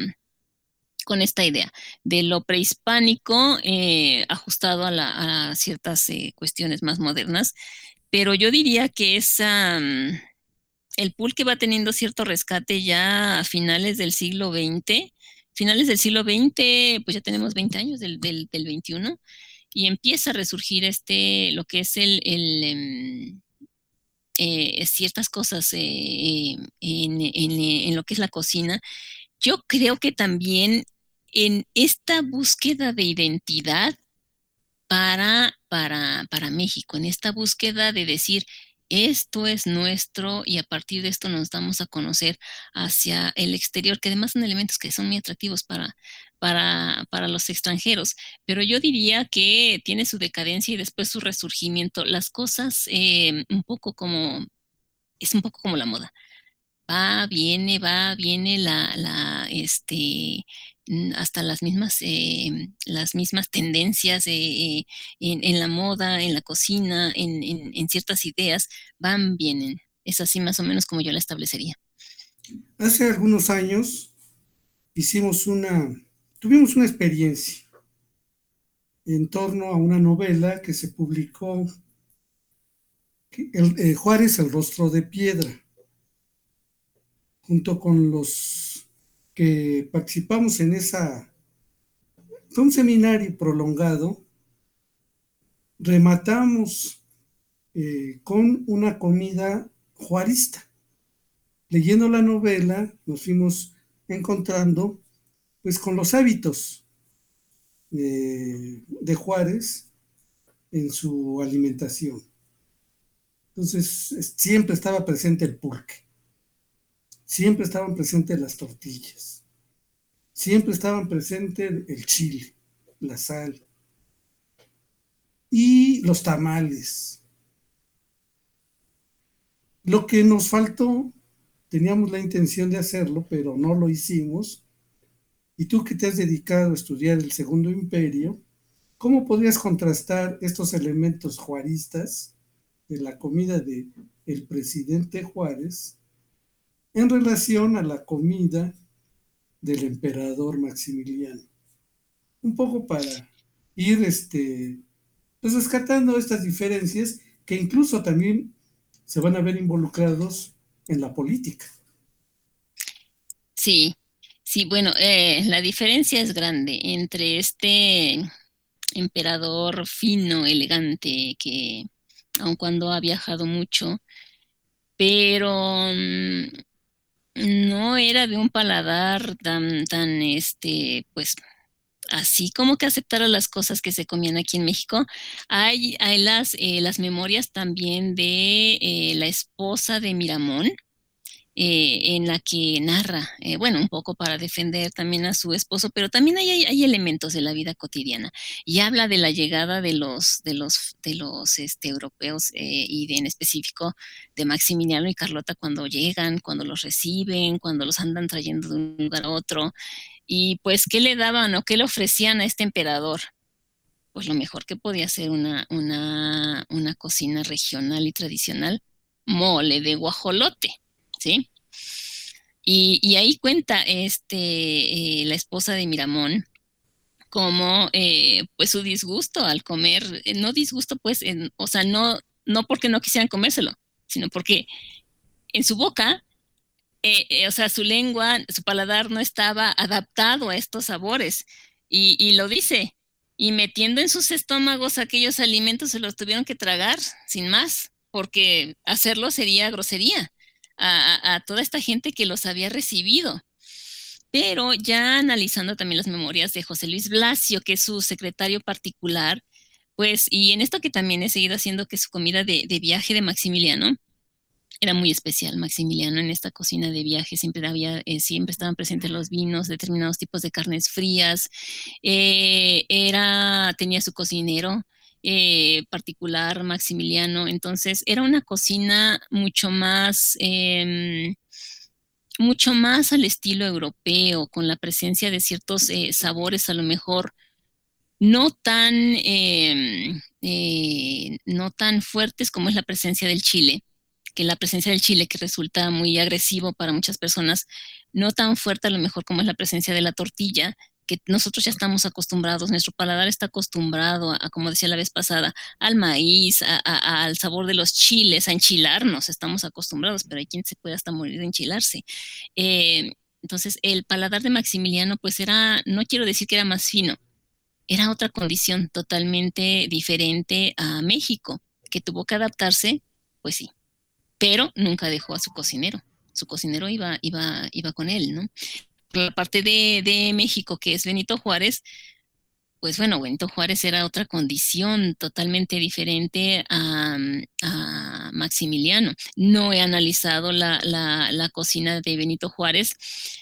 con esta idea de lo prehispánico eh, ajustado a, la, a ciertas eh, cuestiones más modernas, pero yo diría que es um, el pulque va teniendo cierto rescate ya a finales del siglo veinte, finales del siglo veinte, pues ya tenemos veinte años del, del, del veintiuno, y empieza a resurgir este, lo que es el, el um, eh, ciertas cosas eh, en, en, en lo que es la cocina. Yo creo que también en esta búsqueda de identidad para, para, para México, en esta búsqueda de decir, esto es nuestro y a partir de esto nos damos a conocer hacia el exterior, que además son elementos que son muy atractivos para, para, para los extranjeros. Pero yo diría que tiene su decadencia y después su resurgimiento. Las cosas eh, un poco como, es un poco como la moda. Va, viene, va, viene la, la, este, mm, hasta las mismas, eh, las mismas tendencias eh, en, en la moda, en la cocina, en, en, en ciertas ideas, van, vienen. Es así más o menos como yo la establecería. Hace algunos años hicimos una, tuvimos una experiencia en torno a una novela que se publicó, el, eh, Juárez, el rostro de piedra, junto con los que participamos en esa, fue un seminario prolongado, rematamos eh, con una comida juarista. Leyendo la novela nos fuimos encontrando pues con los hábitos eh, de Juárez en su alimentación. Entonces siempre estaba presente el pulque, siempre estaban presentes las tortillas, siempre estaban presentes el chile, la sal y los tamales. Lo que nos faltó, teníamos la intención de hacerlo, pero no lo hicimos. Y tú que te has dedicado a estudiar el Segundo Imperio, ¿cómo podrías contrastar estos elementos juaristas de la comida de el presidente Juárez en relación a la comida del emperador Maximiliano? Un poco para ir este, pues rescatando estas diferencias que incluso también se van a ver involucrados en la política. Sí, sí, bueno, eh, la diferencia es grande entre este emperador fino, elegante, que aun cuando ha viajado mucho, pero mm, no era de un paladar tan, tan, este, pues, así como que aceptara las cosas que se comían aquí en México. Hay, hay las, eh, las memorias también de eh, la esposa de Miramón, eh, en la que narra, eh, bueno, un poco para defender también a su esposo, pero también hay, hay, hay elementos de la vida cotidiana y habla de la llegada de los, de los, de los este, europeos eh, y de, en específico de Maximiliano y Carlota cuando llegan, cuando los reciben, cuando los andan trayendo de un lugar a otro y pues qué le daban o qué le ofrecían a este emperador. Pues lo mejor que podía ser una, una, una cocina regional y tradicional, mole de guajolote, ¿sí? Y, y ahí cuenta este, eh, la esposa de Miramón como eh, pues su disgusto al comer, eh, no disgusto pues, en, o sea, no, no porque no quisieran comérselo, sino porque en su boca eh, eh, o sea, su lengua, su paladar no estaba adaptado a estos sabores. Y, y lo dice. Y metiendo en sus estómagos aquellos alimentos se los tuvieron que tragar, sin más, porque hacerlo sería grosería a, a- a toda esta gente que los había recibido. Pero ya analizando también las memorias de José Luis Blasio, que es su secretario particular, pues, y en esto que también he seguido haciendo, que es su comida de, de viaje de Maximiliano, era muy especial Maximiliano en esta cocina de viaje, siempre había, eh, siempre estaban presentes los vinos, determinados tipos de carnes frías, eh, era, tenía su cocinero eh, particular, Maximiliano, entonces era una cocina mucho más, eh, mucho más al estilo europeo, con la presencia de ciertos eh, sabores a lo mejor no tan, eh, eh, no tan fuertes como es la presencia del chile, que la presencia del chile que resulta muy agresivo para muchas personas, no tan fuerte a lo mejor como es la presencia de la tortilla, que nosotros ya estamos acostumbrados, nuestro paladar está acostumbrado a, a como decía la vez pasada, al maíz, a, a, al sabor de los chiles, a enchilarnos, estamos acostumbrados, pero hay quien se puede hasta morir de enchilarse. Eh, entonces, el paladar de Maximiliano, pues era, no quiero decir que era más fino, era otra condición totalmente diferente a México, que tuvo que adaptarse, pues sí, pero nunca dejó a su cocinero. Su cocinero iba, iba, iba con él, ¿no? Por la parte de, de México, que es Benito Juárez, pues bueno, Benito Juárez era otra condición totalmente diferente a, a Maximiliano. No he analizado la, la, la cocina de Benito Juárez,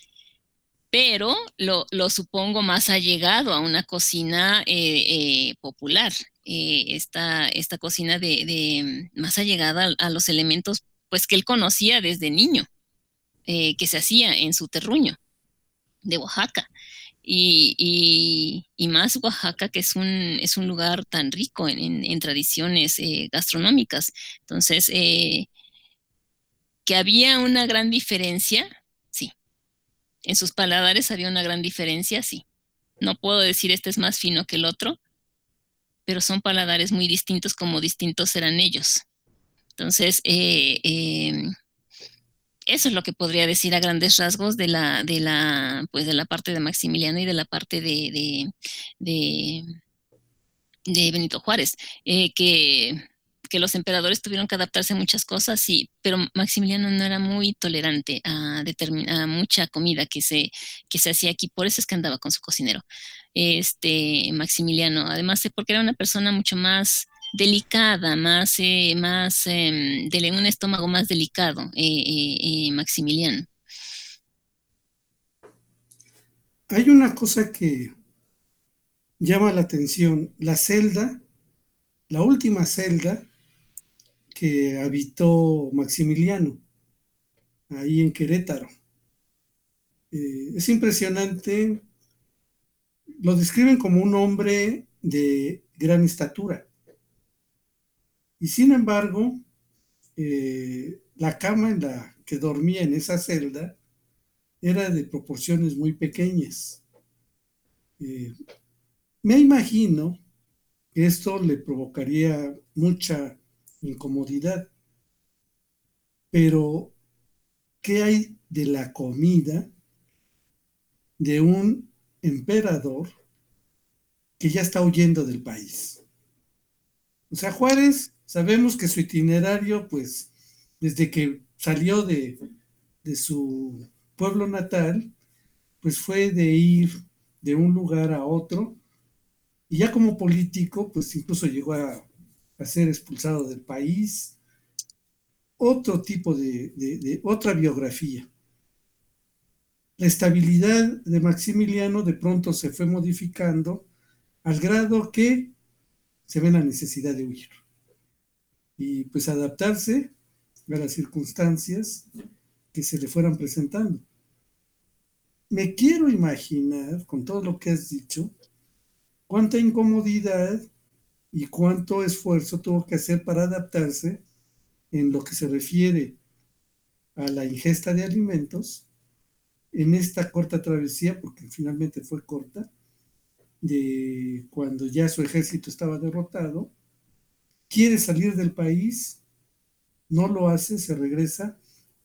pero lo, lo supongo más allegado a una cocina eh, eh, popular. Eh, esta, esta cocina de, de más allegada a, a, los elementos pues que él conocía desde niño, eh, que se hacía en su terruño de Oaxaca. Y, y, y, más Oaxaca, que es un, es un lugar tan rico en, en, en tradiciones eh, gastronómicas. Entonces, eh, que había una gran diferencia, sí. En sus paladares había una gran diferencia, sí. No puedo decir este es más fino que el otro, pero son paladares muy distintos como distintos eran ellos. Entonces, eh, eh, eso es lo que podría decir a grandes rasgos de la, de la, pues de la parte de Maximiliano y de la parte de, de, de, de Benito Juárez, eh, que, que los emperadores tuvieron que adaptarse a muchas cosas, sí, pero Maximiliano no era muy tolerante a, a mucha comida que se, que se hacía aquí, por eso es que andaba con su cocinero, este Maximiliano, además de porque era una persona mucho más delicada, más, eh, más eh, de un estómago más delicado, eh, eh, eh, Maximiliano. Hay una cosa que llama la atención, la celda, la última celda que habitó Maximiliano, ahí en Querétaro. Eh, es impresionante, lo describen como un hombre de gran estatura. Y sin embargo, eh, la cama en la que dormía en esa celda era de proporciones muy pequeñas. Eh, me imagino que esto le provocaría mucha incomodidad, pero ¿qué hay de la comida de un emperador que ya está huyendo del país? O sea, Juárez, sabemos que su itinerario, pues, desde que salió de, de su pueblo natal, pues fue de ir de un lugar a otro, y ya como político, pues incluso llegó a, a ser expulsado del país, otro tipo de, de, de otra biografía. La estabilidad de Maximiliano de pronto se fue modificando al grado que se ve la necesidad de huir y pues adaptarse a las circunstancias que se le fueran presentando. Me quiero imaginar, con todo lo que has dicho, cuánta incomodidad y cuánto esfuerzo tuvo que hacer para adaptarse en lo que se refiere a la ingesta de alimentos en esta corta travesía, porque finalmente fue corta, de cuando ya su ejército estaba derrotado, quiere salir del país, no lo hace, se regresa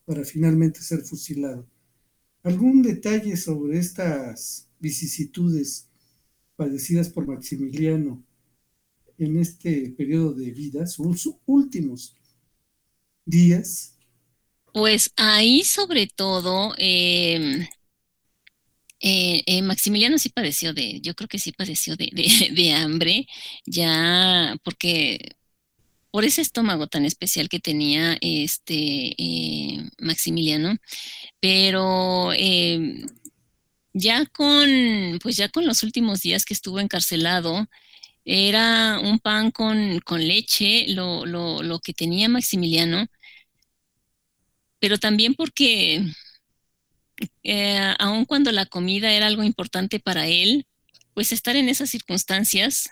para finalmente ser fusilado. ¿Algún detalle sobre estas vicisitudes padecidas por Maximiliano en este periodo de vida, sus últimos días? Pues ahí sobre todo, eh, eh, eh, Maximiliano sí padeció de, yo creo que sí padeció de, de, de hambre, ya porque por ese estómago tan especial que tenía este eh, Maximiliano, pero eh, ya con, pues ya con los últimos días que estuvo encarcelado, era un pan con, con leche, lo, lo, lo que tenía Maximiliano, pero también porque eh, aun cuando la comida era algo importante para él, pues estar en esas circunstancias,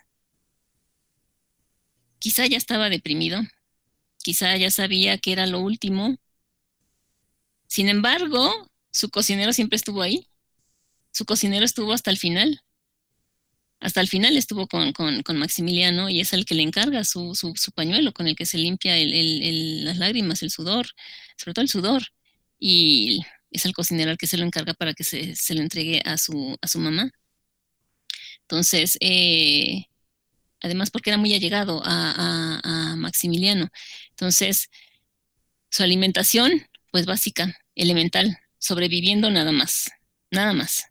quizá ya estaba deprimido, quizá ya sabía que era lo último. Sin embargo, su cocinero siempre estuvo ahí, su cocinero estuvo hasta el final. Hasta el final estuvo con, con, con Maximiliano y es el que le encarga su, su, su pañuelo con el que se limpia el, el, el, las lágrimas, el sudor, sobre todo el sudor. Y es el cocinero al que se lo encarga para que se, se lo entregue a su, a su mamá. Entonces, eh, además porque era muy allegado a, a, a Maximiliano. Entonces, su alimentación, pues básica, elemental, sobreviviendo nada más, nada más.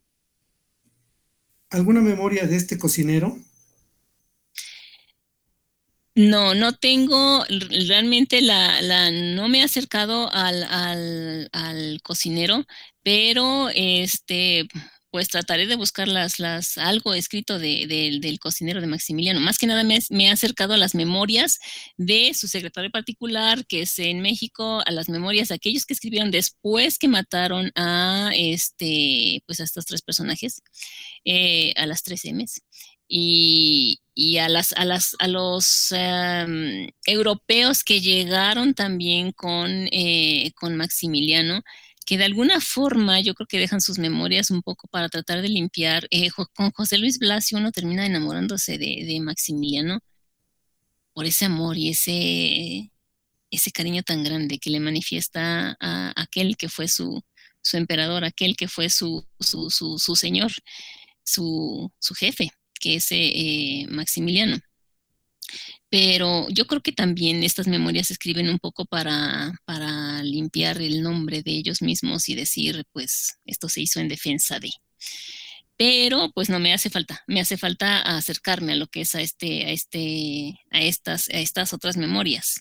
¿Alguna memoria de este cocinero? No, no tengo realmente la, la, no me he acercado al, al, al cocinero, pero este, pues trataré de buscar las, las, algo escrito de, de- del cocinero de Maximiliano. Más que nada me, me he acercado a las memorias de su secretario particular, que es en México, a las memorias de aquellos que escribieron después que mataron a este, pues a estos tres personajes, eh, a las tres M's y, y a, las, a, las, a los um, europeos que llegaron también con, eh, con Maximiliano, que de alguna forma yo creo que dejan sus memorias un poco para tratar de limpiar. Eh, con José Luis Blasio uno termina enamorándose de, de Maximiliano por ese amor y ese, ese cariño tan grande que le manifiesta a aquel que fue su, su emperador, aquel que fue su, su, su, su señor, su, su jefe, que es eh, eh, Maximiliano. Pero yo creo que también estas memorias se escriben un poco para, para limpiar el nombre de ellos mismos y decir, pues, esto se hizo en defensa de. Pero pues no me hace falta, me hace falta acercarme a lo que es a este, a este, a estas, a estas otras memorias.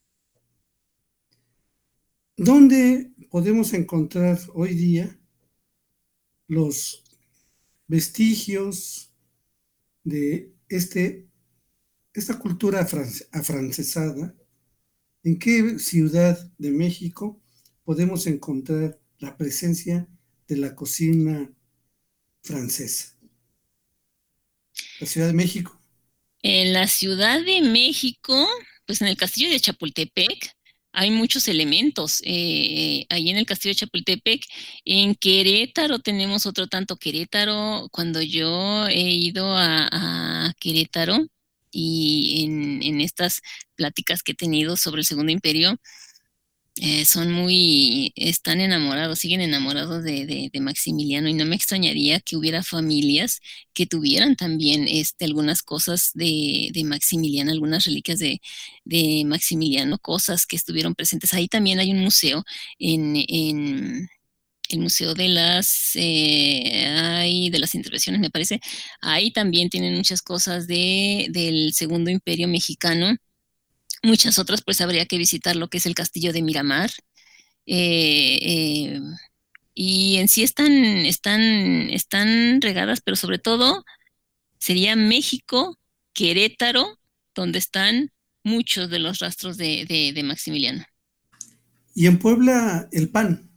¿Dónde podemos encontrar hoy día los vestigios de este, esta cultura afran- afrancesada? ¿En qué ciudad de México podemos encontrar la presencia de la cocina francesa? La Ciudad de México. En la Ciudad de México, pues en el castillo de Chapultepec hay muchos elementos. Eh, ahí en el castillo de Chapultepec, en Querétaro tenemos otro tanto. Querétaro, cuando yo he ido a, a Querétaro y en, en estas pláticas que he tenido sobre el Segundo Imperio, eh, son muy, están enamorados, siguen enamorados de, de, de Maximiliano y no me extrañaría que hubiera familias que tuvieran también este, algunas cosas de, de Maximiliano, algunas reliquias de, de Maximiliano, cosas que estuvieron presentes. Ahí también hay un museo en, en el Museo de las, eh, ay, de las Intervenciones, me parece. Ahí también tienen muchas cosas de, del Segundo Imperio Mexicano. Muchas otras, pues habría que visitar lo que es el Castillo de Miramar. eh, eh, y en sí están, están, están regadas, pero sobre todo sería México, Querétaro, donde están muchos de los rastros de, de, de Maximiliano. Y en Puebla, el pan.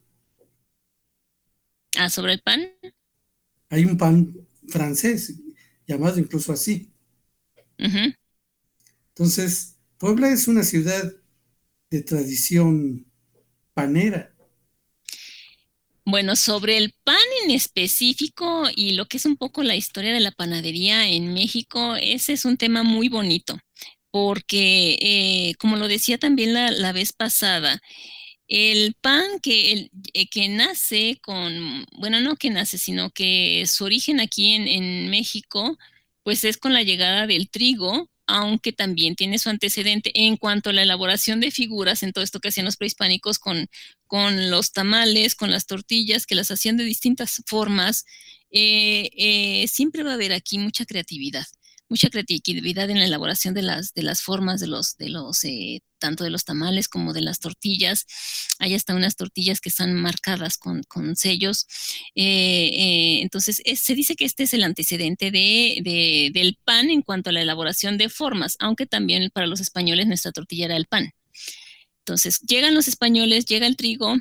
Ah, sobre el pan. Hay un pan francés, llamado incluso así. Uh-huh. Entonces, Puebla es una ciudad de tradición panera. Bueno, sobre el pan en específico y lo que es un poco la historia de la panadería en México, ese es un tema muy bonito, porque eh, como lo decía también la, la vez pasada, El pan que, el, eh, que nace con, bueno, no que nace, sino que su origen aquí en, en México, pues es con la llegada del trigo, aunque también tiene su antecedente en cuanto a la elaboración de figuras en todo esto que hacían los prehispánicos con, con los tamales, con las tortillas, que las hacían de distintas formas. Eh, eh, siempre va a haber aquí mucha creatividad mucha creatividad en la elaboración de las, de las formas de los, de los eh, tanto de los tamales como de las tortillas. Hay hasta unas tortillas que están marcadas con, con sellos. Eh, eh, entonces, es, se dice que este es el antecedente de, de, del pan en cuanto a la elaboración de formas, aunque también para los españoles nuestra tortilla era el pan. Entonces, llegan los españoles, llega el trigo,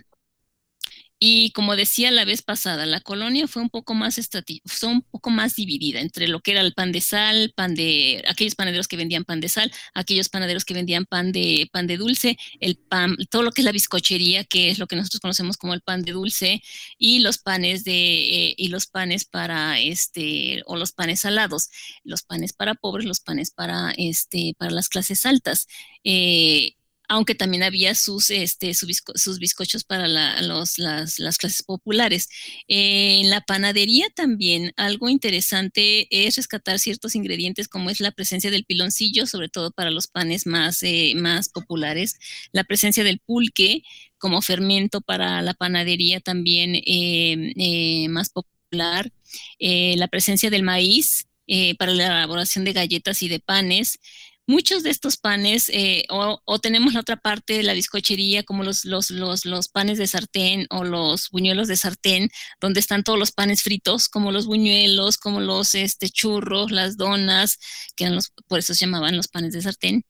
y como decía la vez pasada, la colonia fue un poco más estrati- fue un poco más dividida entre lo que era el pan de sal, pan de aquellos panaderos que vendían pan de sal, aquellos panaderos que vendían pan de pan de dulce, el pan, todo lo que es la bizcochería, que es lo que nosotros conocemos como el pan de dulce, y los panes de eh, y los panes para este o los panes salados, los panes para pobres, los panes para este para las clases altas. Eh, aunque también había sus, este, su bizco sus bizcochos para la, los, las, las, clases populares. Eh, en la panadería también algo interesante es rescatar ciertos ingredientes como es la presencia del piloncillo, sobre todo para los panes más, eh, más populares, la presencia del pulque como fermento para la panadería también eh, eh, más popular, eh, la presencia del maíz eh, para la elaboración de galletas y de panes. Muchos de estos panes, eh, o, o, tenemos la otra parte de la bizcochería, como los, los, los, los panes de sartén o los buñuelos de sartén, donde están todos los panes fritos, como los buñuelos, como los este, churros, las donas, que eran los, por eso se llamaban los panes de sartén.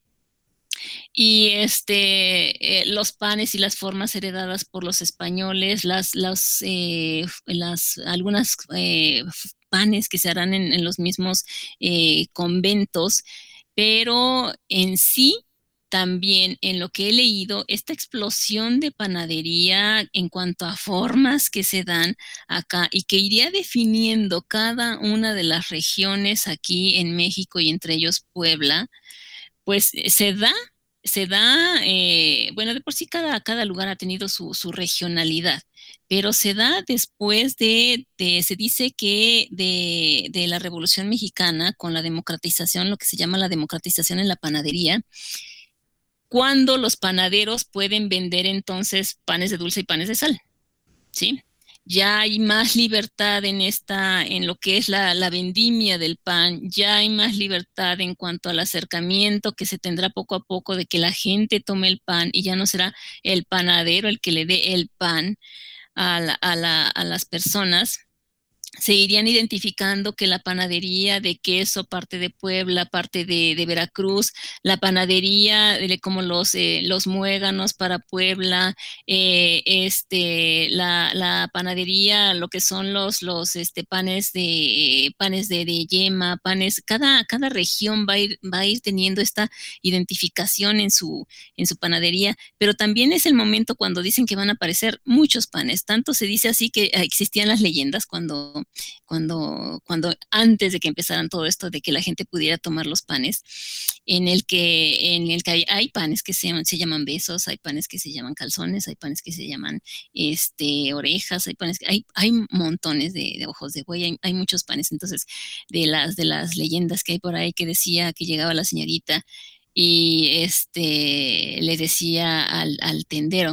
Y este, eh, los panes y las formas heredadas por los españoles, las, las, eh, las algunas eh, panes que se harán en, en los mismos eh, conventos, pero en sí, también en lo que he leído, esta explosión de panadería en cuanto a formas que se dan acá y que iría definiendo cada una de las regiones aquí en México y entre ellos Puebla, pues se da, se da, eh, bueno, de por sí cada, cada lugar ha tenido su, su regionalidad, pero se da después de, de se dice que de, de la Revolución Mexicana con la democratización, lo que se llama la democratización en la panadería, cuando los panaderos pueden vender entonces panes de dulce y panes de sal, ¿sí? Ya hay más libertad en esta, en lo que es la, la vendimia del pan, ya hay más libertad en cuanto al acercamiento que se tendrá poco a poco de que la gente tome el pan y ya no será el panadero el que le dé el pan a, la, a, la, a las personas. Se irían identificando que la panadería de queso parte de Puebla, parte de, de Veracruz, la panadería de, como los, eh, los muéganos para Puebla, eh, este, la, la, panadería, lo que son los, los este, panes de panes de, de yema, panes, cada, cada región va a, ir, va a ir teniendo esta identificación en su, en su panadería, pero también es el momento cuando dicen que van a aparecer muchos panes, tanto se dice así que existían las leyendas cuando Cuando, cuando antes de que empezaran todo esto de que la gente pudiera tomar los panes, en el que, en el que hay, hay panes que se, se llaman besos, hay panes que se llaman calzones, hay panes que se llaman este, orejas, hay panes, hay, hay montones de, de ojos de buey, hay, hay muchos panes. Entonces, de las, de las leyendas que hay por ahí que decía que llegaba la señorita y este, le decía al, al tendero,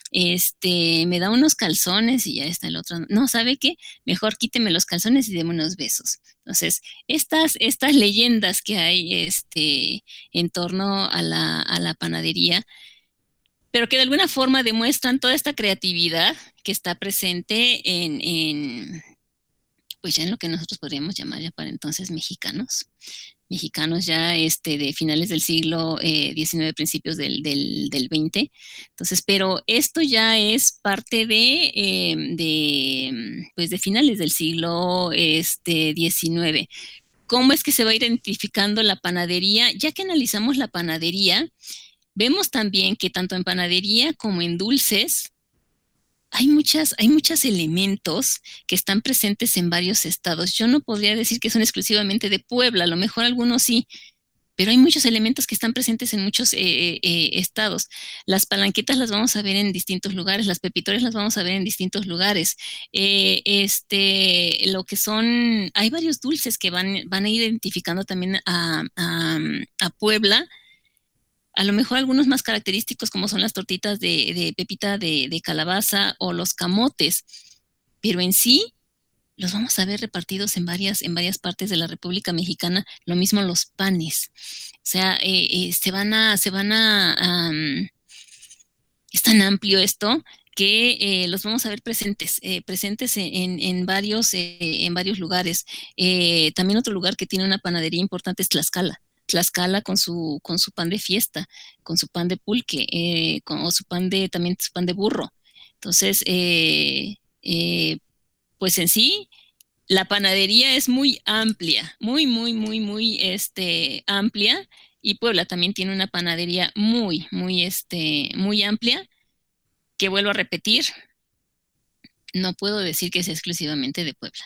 este, me da unos calzones y ya está el otro. No, ¿sabe qué? Mejor quíteme los calzones y deme unos besos. Entonces, estas, estas leyendas que hay este, en torno a la, a la panadería, pero que de alguna forma demuestran toda esta creatividad que está presente en, en pues ya en lo que nosotros podríamos llamar ya para entonces mexicanos. Mexicanos ya este, de finales del siglo diecinueve, eh, principios del, del, del veinte. Entonces, pero esto ya es parte de, eh, de, pues de finales del siglo este, diecinueve. ¿Cómo es que se va identificando la panadería? Ya que analizamos la panadería, vemos también que tanto en panadería como en dulces, hay muchas, hay muchos elementos que están presentes en varios estados. Yo no podría decir que son exclusivamente de Puebla, a lo mejor algunos sí, pero hay muchos elementos que están presentes en muchos eh, eh, estados. Las palanquetas las vamos a ver en distintos lugares, las pepitores las vamos a ver en distintos lugares. Eh, este, lo que son, hay varios dulces que van, van identificando también a, a, a Puebla. A lo mejor algunos más característicos como son las tortitas de, de pepita de, de calabaza o los camotes, pero en sí los vamos a ver repartidos en varias, en varias partes de la República Mexicana, lo mismo los panes. O sea, eh, eh, se van a, se van a, um, es tan amplio esto que eh, los vamos a ver presentes, eh, presentes en, en, varios, eh, en varios lugares. Eh, también otro lugar que tiene una panadería importante es Tlaxcala. Tlaxcala con su, con su pan de fiesta, con su pan de pulque, eh, con, o su pan de, también su pan de burro. Entonces, eh, eh, pues en sí, la panadería es muy amplia, muy, muy, muy, muy este, amplia. Y Puebla también tiene una panadería muy, muy, este, muy amplia, que vuelvo a repetir, no puedo decir que sea exclusivamente de Puebla.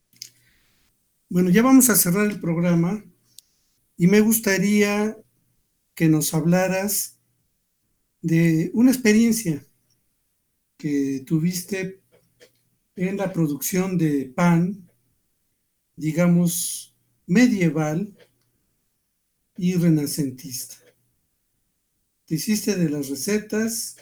Bueno, ya vamos a cerrar el programa y me gustaría que nos hablaras de una experiencia que tuviste en la producción de pan, digamos, medieval y renacentista. Te hiciste de las recetas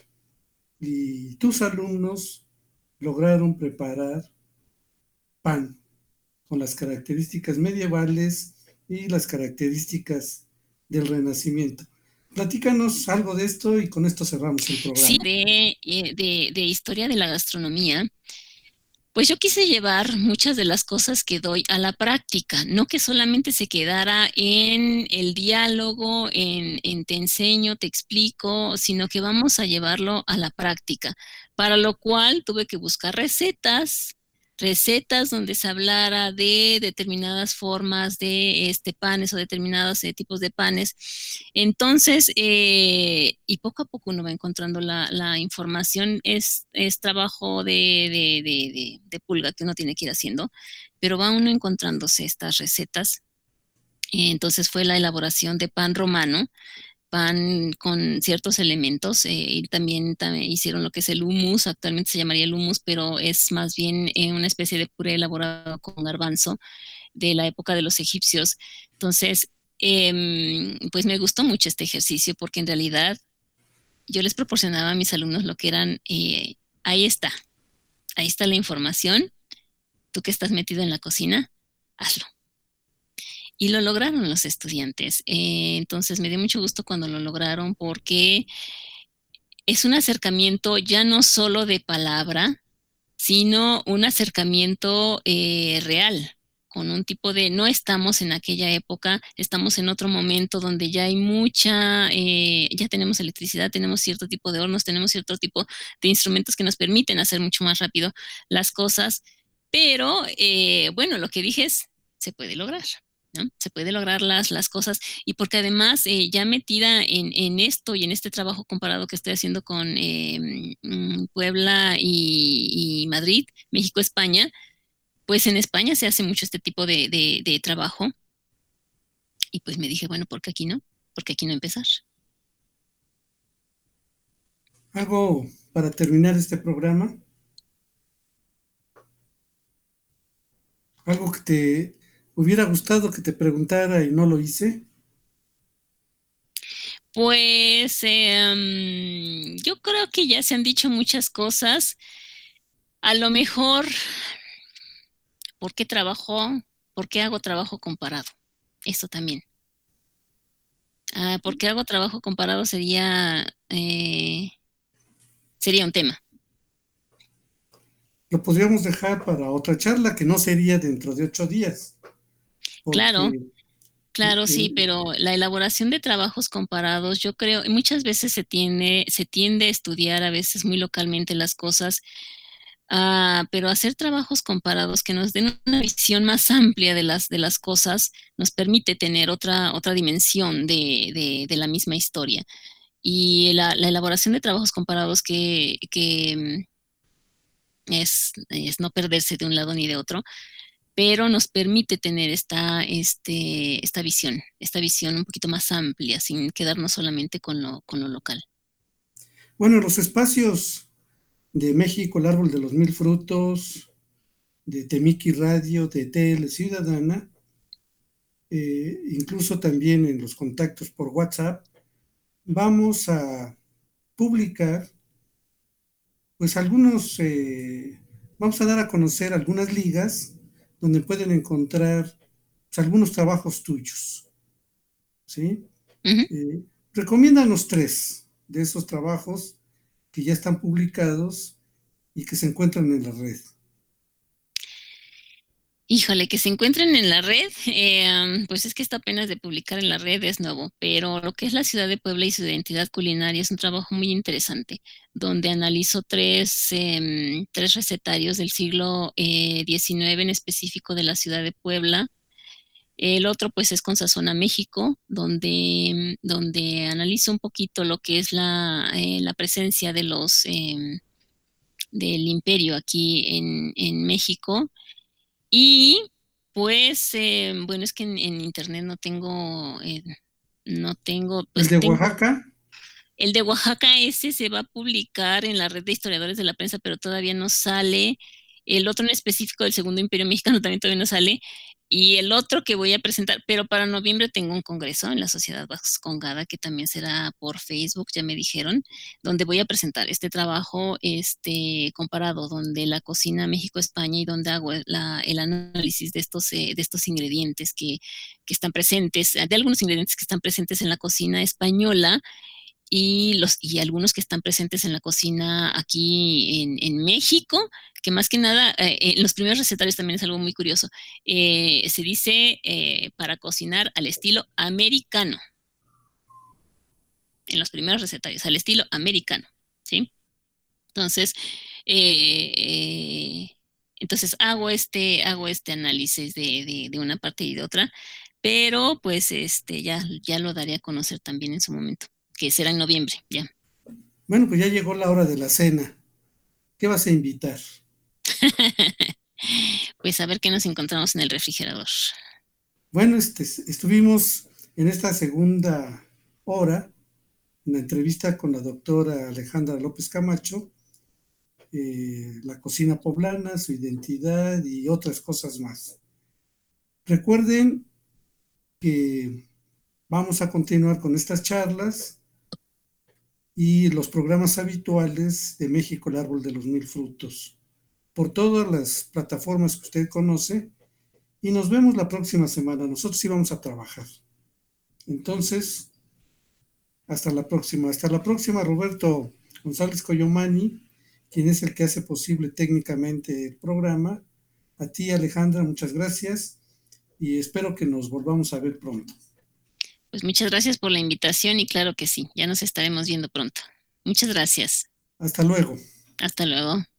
y tus alumnos lograron preparar pan con las características medievales y las características del Renacimiento. Platícanos algo de esto y con esto cerramos el programa. Sí, de, de, de historia de la gastronomía. Pues yo quise llevar muchas de las cosas que doy a la práctica, no que solamente se quedara en el diálogo, en, en te enseño, te explico, sino que vamos a llevarlo a la práctica, para lo cual tuve que buscar recetas, recetas donde se hablara de determinadas formas de este panes o determinados eh, tipos de panes. Entonces, eh, y poco a poco uno va encontrando la, la información, es, es trabajo de, de, de, de, de pulga que uno tiene que ir haciendo, pero va uno encontrándose estas recetas. Entonces fue la elaboración de pan romano, pan con ciertos elementos, eh, y también, también hicieron lo que es el hummus, actualmente se llamaría el hummus, pero es más bien eh, una especie de puré elaborado con garbanzo de la época de los egipcios. Entonces, eh, pues me gustó mucho este ejercicio porque en realidad yo les proporcionaba a mis alumnos lo que eran, eh, ahí está, ahí está la información, tú que estás metido en la cocina, hazlo. Y lo lograron los estudiantes. Eh, entonces me dio mucho gusto cuando lo lograron porque es un acercamiento ya no solo de palabra, sino un acercamiento eh, real, con un tipo de, no estamos en aquella época, estamos en otro momento donde ya hay mucha, eh, ya tenemos electricidad, tenemos cierto tipo de hornos, tenemos cierto tipo de instrumentos que nos permiten hacer mucho más rápido las cosas, pero eh, bueno, lo que dije es, se puede lograr. ¿No? Se puede lograr las, las cosas y porque además eh, ya metida en, en esto y en este trabajo comparado que estoy haciendo con eh, Puebla y, y Madrid, México, España, pues en España se hace mucho este tipo de, de, de trabajo y pues me dije, bueno, ¿por qué aquí no? ¿Por qué aquí no empezar? Algo para terminar este programa, algo que te hubiera gustado que te preguntara y no lo hice. Pues eh, um, yo creo que ya se han dicho muchas cosas. A lo mejor, ¿por qué trabajo? ¿Por qué hago trabajo comparado? Eso también. Uh, ¿Por qué hago trabajo comparado? Sería, eh, sería un tema. Lo podríamos dejar para otra charla que no sería dentro de ocho días, Claro. porque Claro, sí, eh, pero la elaboración de trabajos comparados, yo creo, muchas veces se tiende, se tiende a estudiar a veces muy localmente las cosas, uh, pero hacer trabajos comparados que nos den una visión más amplia de las, de las cosas nos permite tener otra, otra dimensión de, de, de la misma historia. Y la, la elaboración de trabajos comparados que, que es, es no perderse de un lado ni de otro, pero nos permite tener esta, este, esta visión, esta visión un poquito más amplia, sin quedarnos solamente con lo, con lo local. Bueno, los espacios de México, el árbol de los mil frutos, de Temiki Radio, de T L Ciudadana, eh, incluso también en los contactos por WhatsApp, vamos a publicar, pues algunos, eh, vamos a dar a conocer algunas ligas donde pueden encontrar pues, algunos trabajos tuyos, ¿sí? Ujú. Eh, recomiéndanos tres de esos trabajos que ya están publicados y que se encuentran en la red. Híjole, que se encuentren en la red, eh, um, pues es que está apenas de publicar en la red, es nuevo, pero lo que es la ciudad de Puebla y su identidad culinaria es un trabajo muy interesante, donde analizo tres, em, tres recetarios del siglo eh, diecinueve, en específico de la ciudad de Puebla. El otro pues es con Sazón a México, donde, donde analizo un poquito lo que es la, eh, la presencia de los, em, del imperio aquí en, en México. Y pues, eh, bueno, es que en, en internet no tengo, eh, no tengo, El pues de tengo Oaxaca, el de Oaxaca. Ese se va a publicar en la red de historiadores de la prensa, pero todavía no sale. El otro en específico del Segundo Imperio Mexicano también todavía no sale. Y el otro que voy a presentar, pero para noviembre tengo un congreso en la Sociedad Vascongada, que también será por Facebook, ya me dijeron, donde voy a presentar este trabajo este, comparado, donde la cocina México-España y donde hago la, el análisis de estos, eh, de estos ingredientes que, que están presentes, de algunos ingredientes que están presentes en la cocina española y, los, y algunos que están presentes en la cocina aquí en, en México, que más que nada, eh, en los primeros recetarios también es algo muy curioso. Eh, se dice eh, para cocinar al estilo americano, en los primeros recetarios, al estilo americano, ¿sí? Entonces, eh, eh, entonces hago este, hago este análisis de, de, de una parte y de otra, pero pues este ya, ya lo daré a conocer también en su momento, que será en noviembre, ya. bueno, pues ya llegó la hora de la cena. ¿Qué vas a invitar? Pues a ver qué nos encontramos en el refrigerador. Bueno, este, estuvimos en esta segunda hora en la entrevista con la doctora Alejandra López Camacho, eh, la cocina poblana, su identidad y otras cosas más. Recuerden que vamos a continuar con estas charlas y los programas habituales de México, el árbol de los mil frutos, por todas las plataformas que usted conoce y nos vemos la próxima semana. Nosotros sí vamos a trabajar. Entonces, hasta la próxima. Hasta la próxima, Roberto González Coyomani, quien es el que hace posible técnicamente el programa. A ti, Alejandra, muchas gracias y espero que nos volvamos a ver pronto. Pues muchas gracias por la invitación y claro que sí, ya nos estaremos viendo pronto. Muchas gracias. Hasta luego. Hasta luego.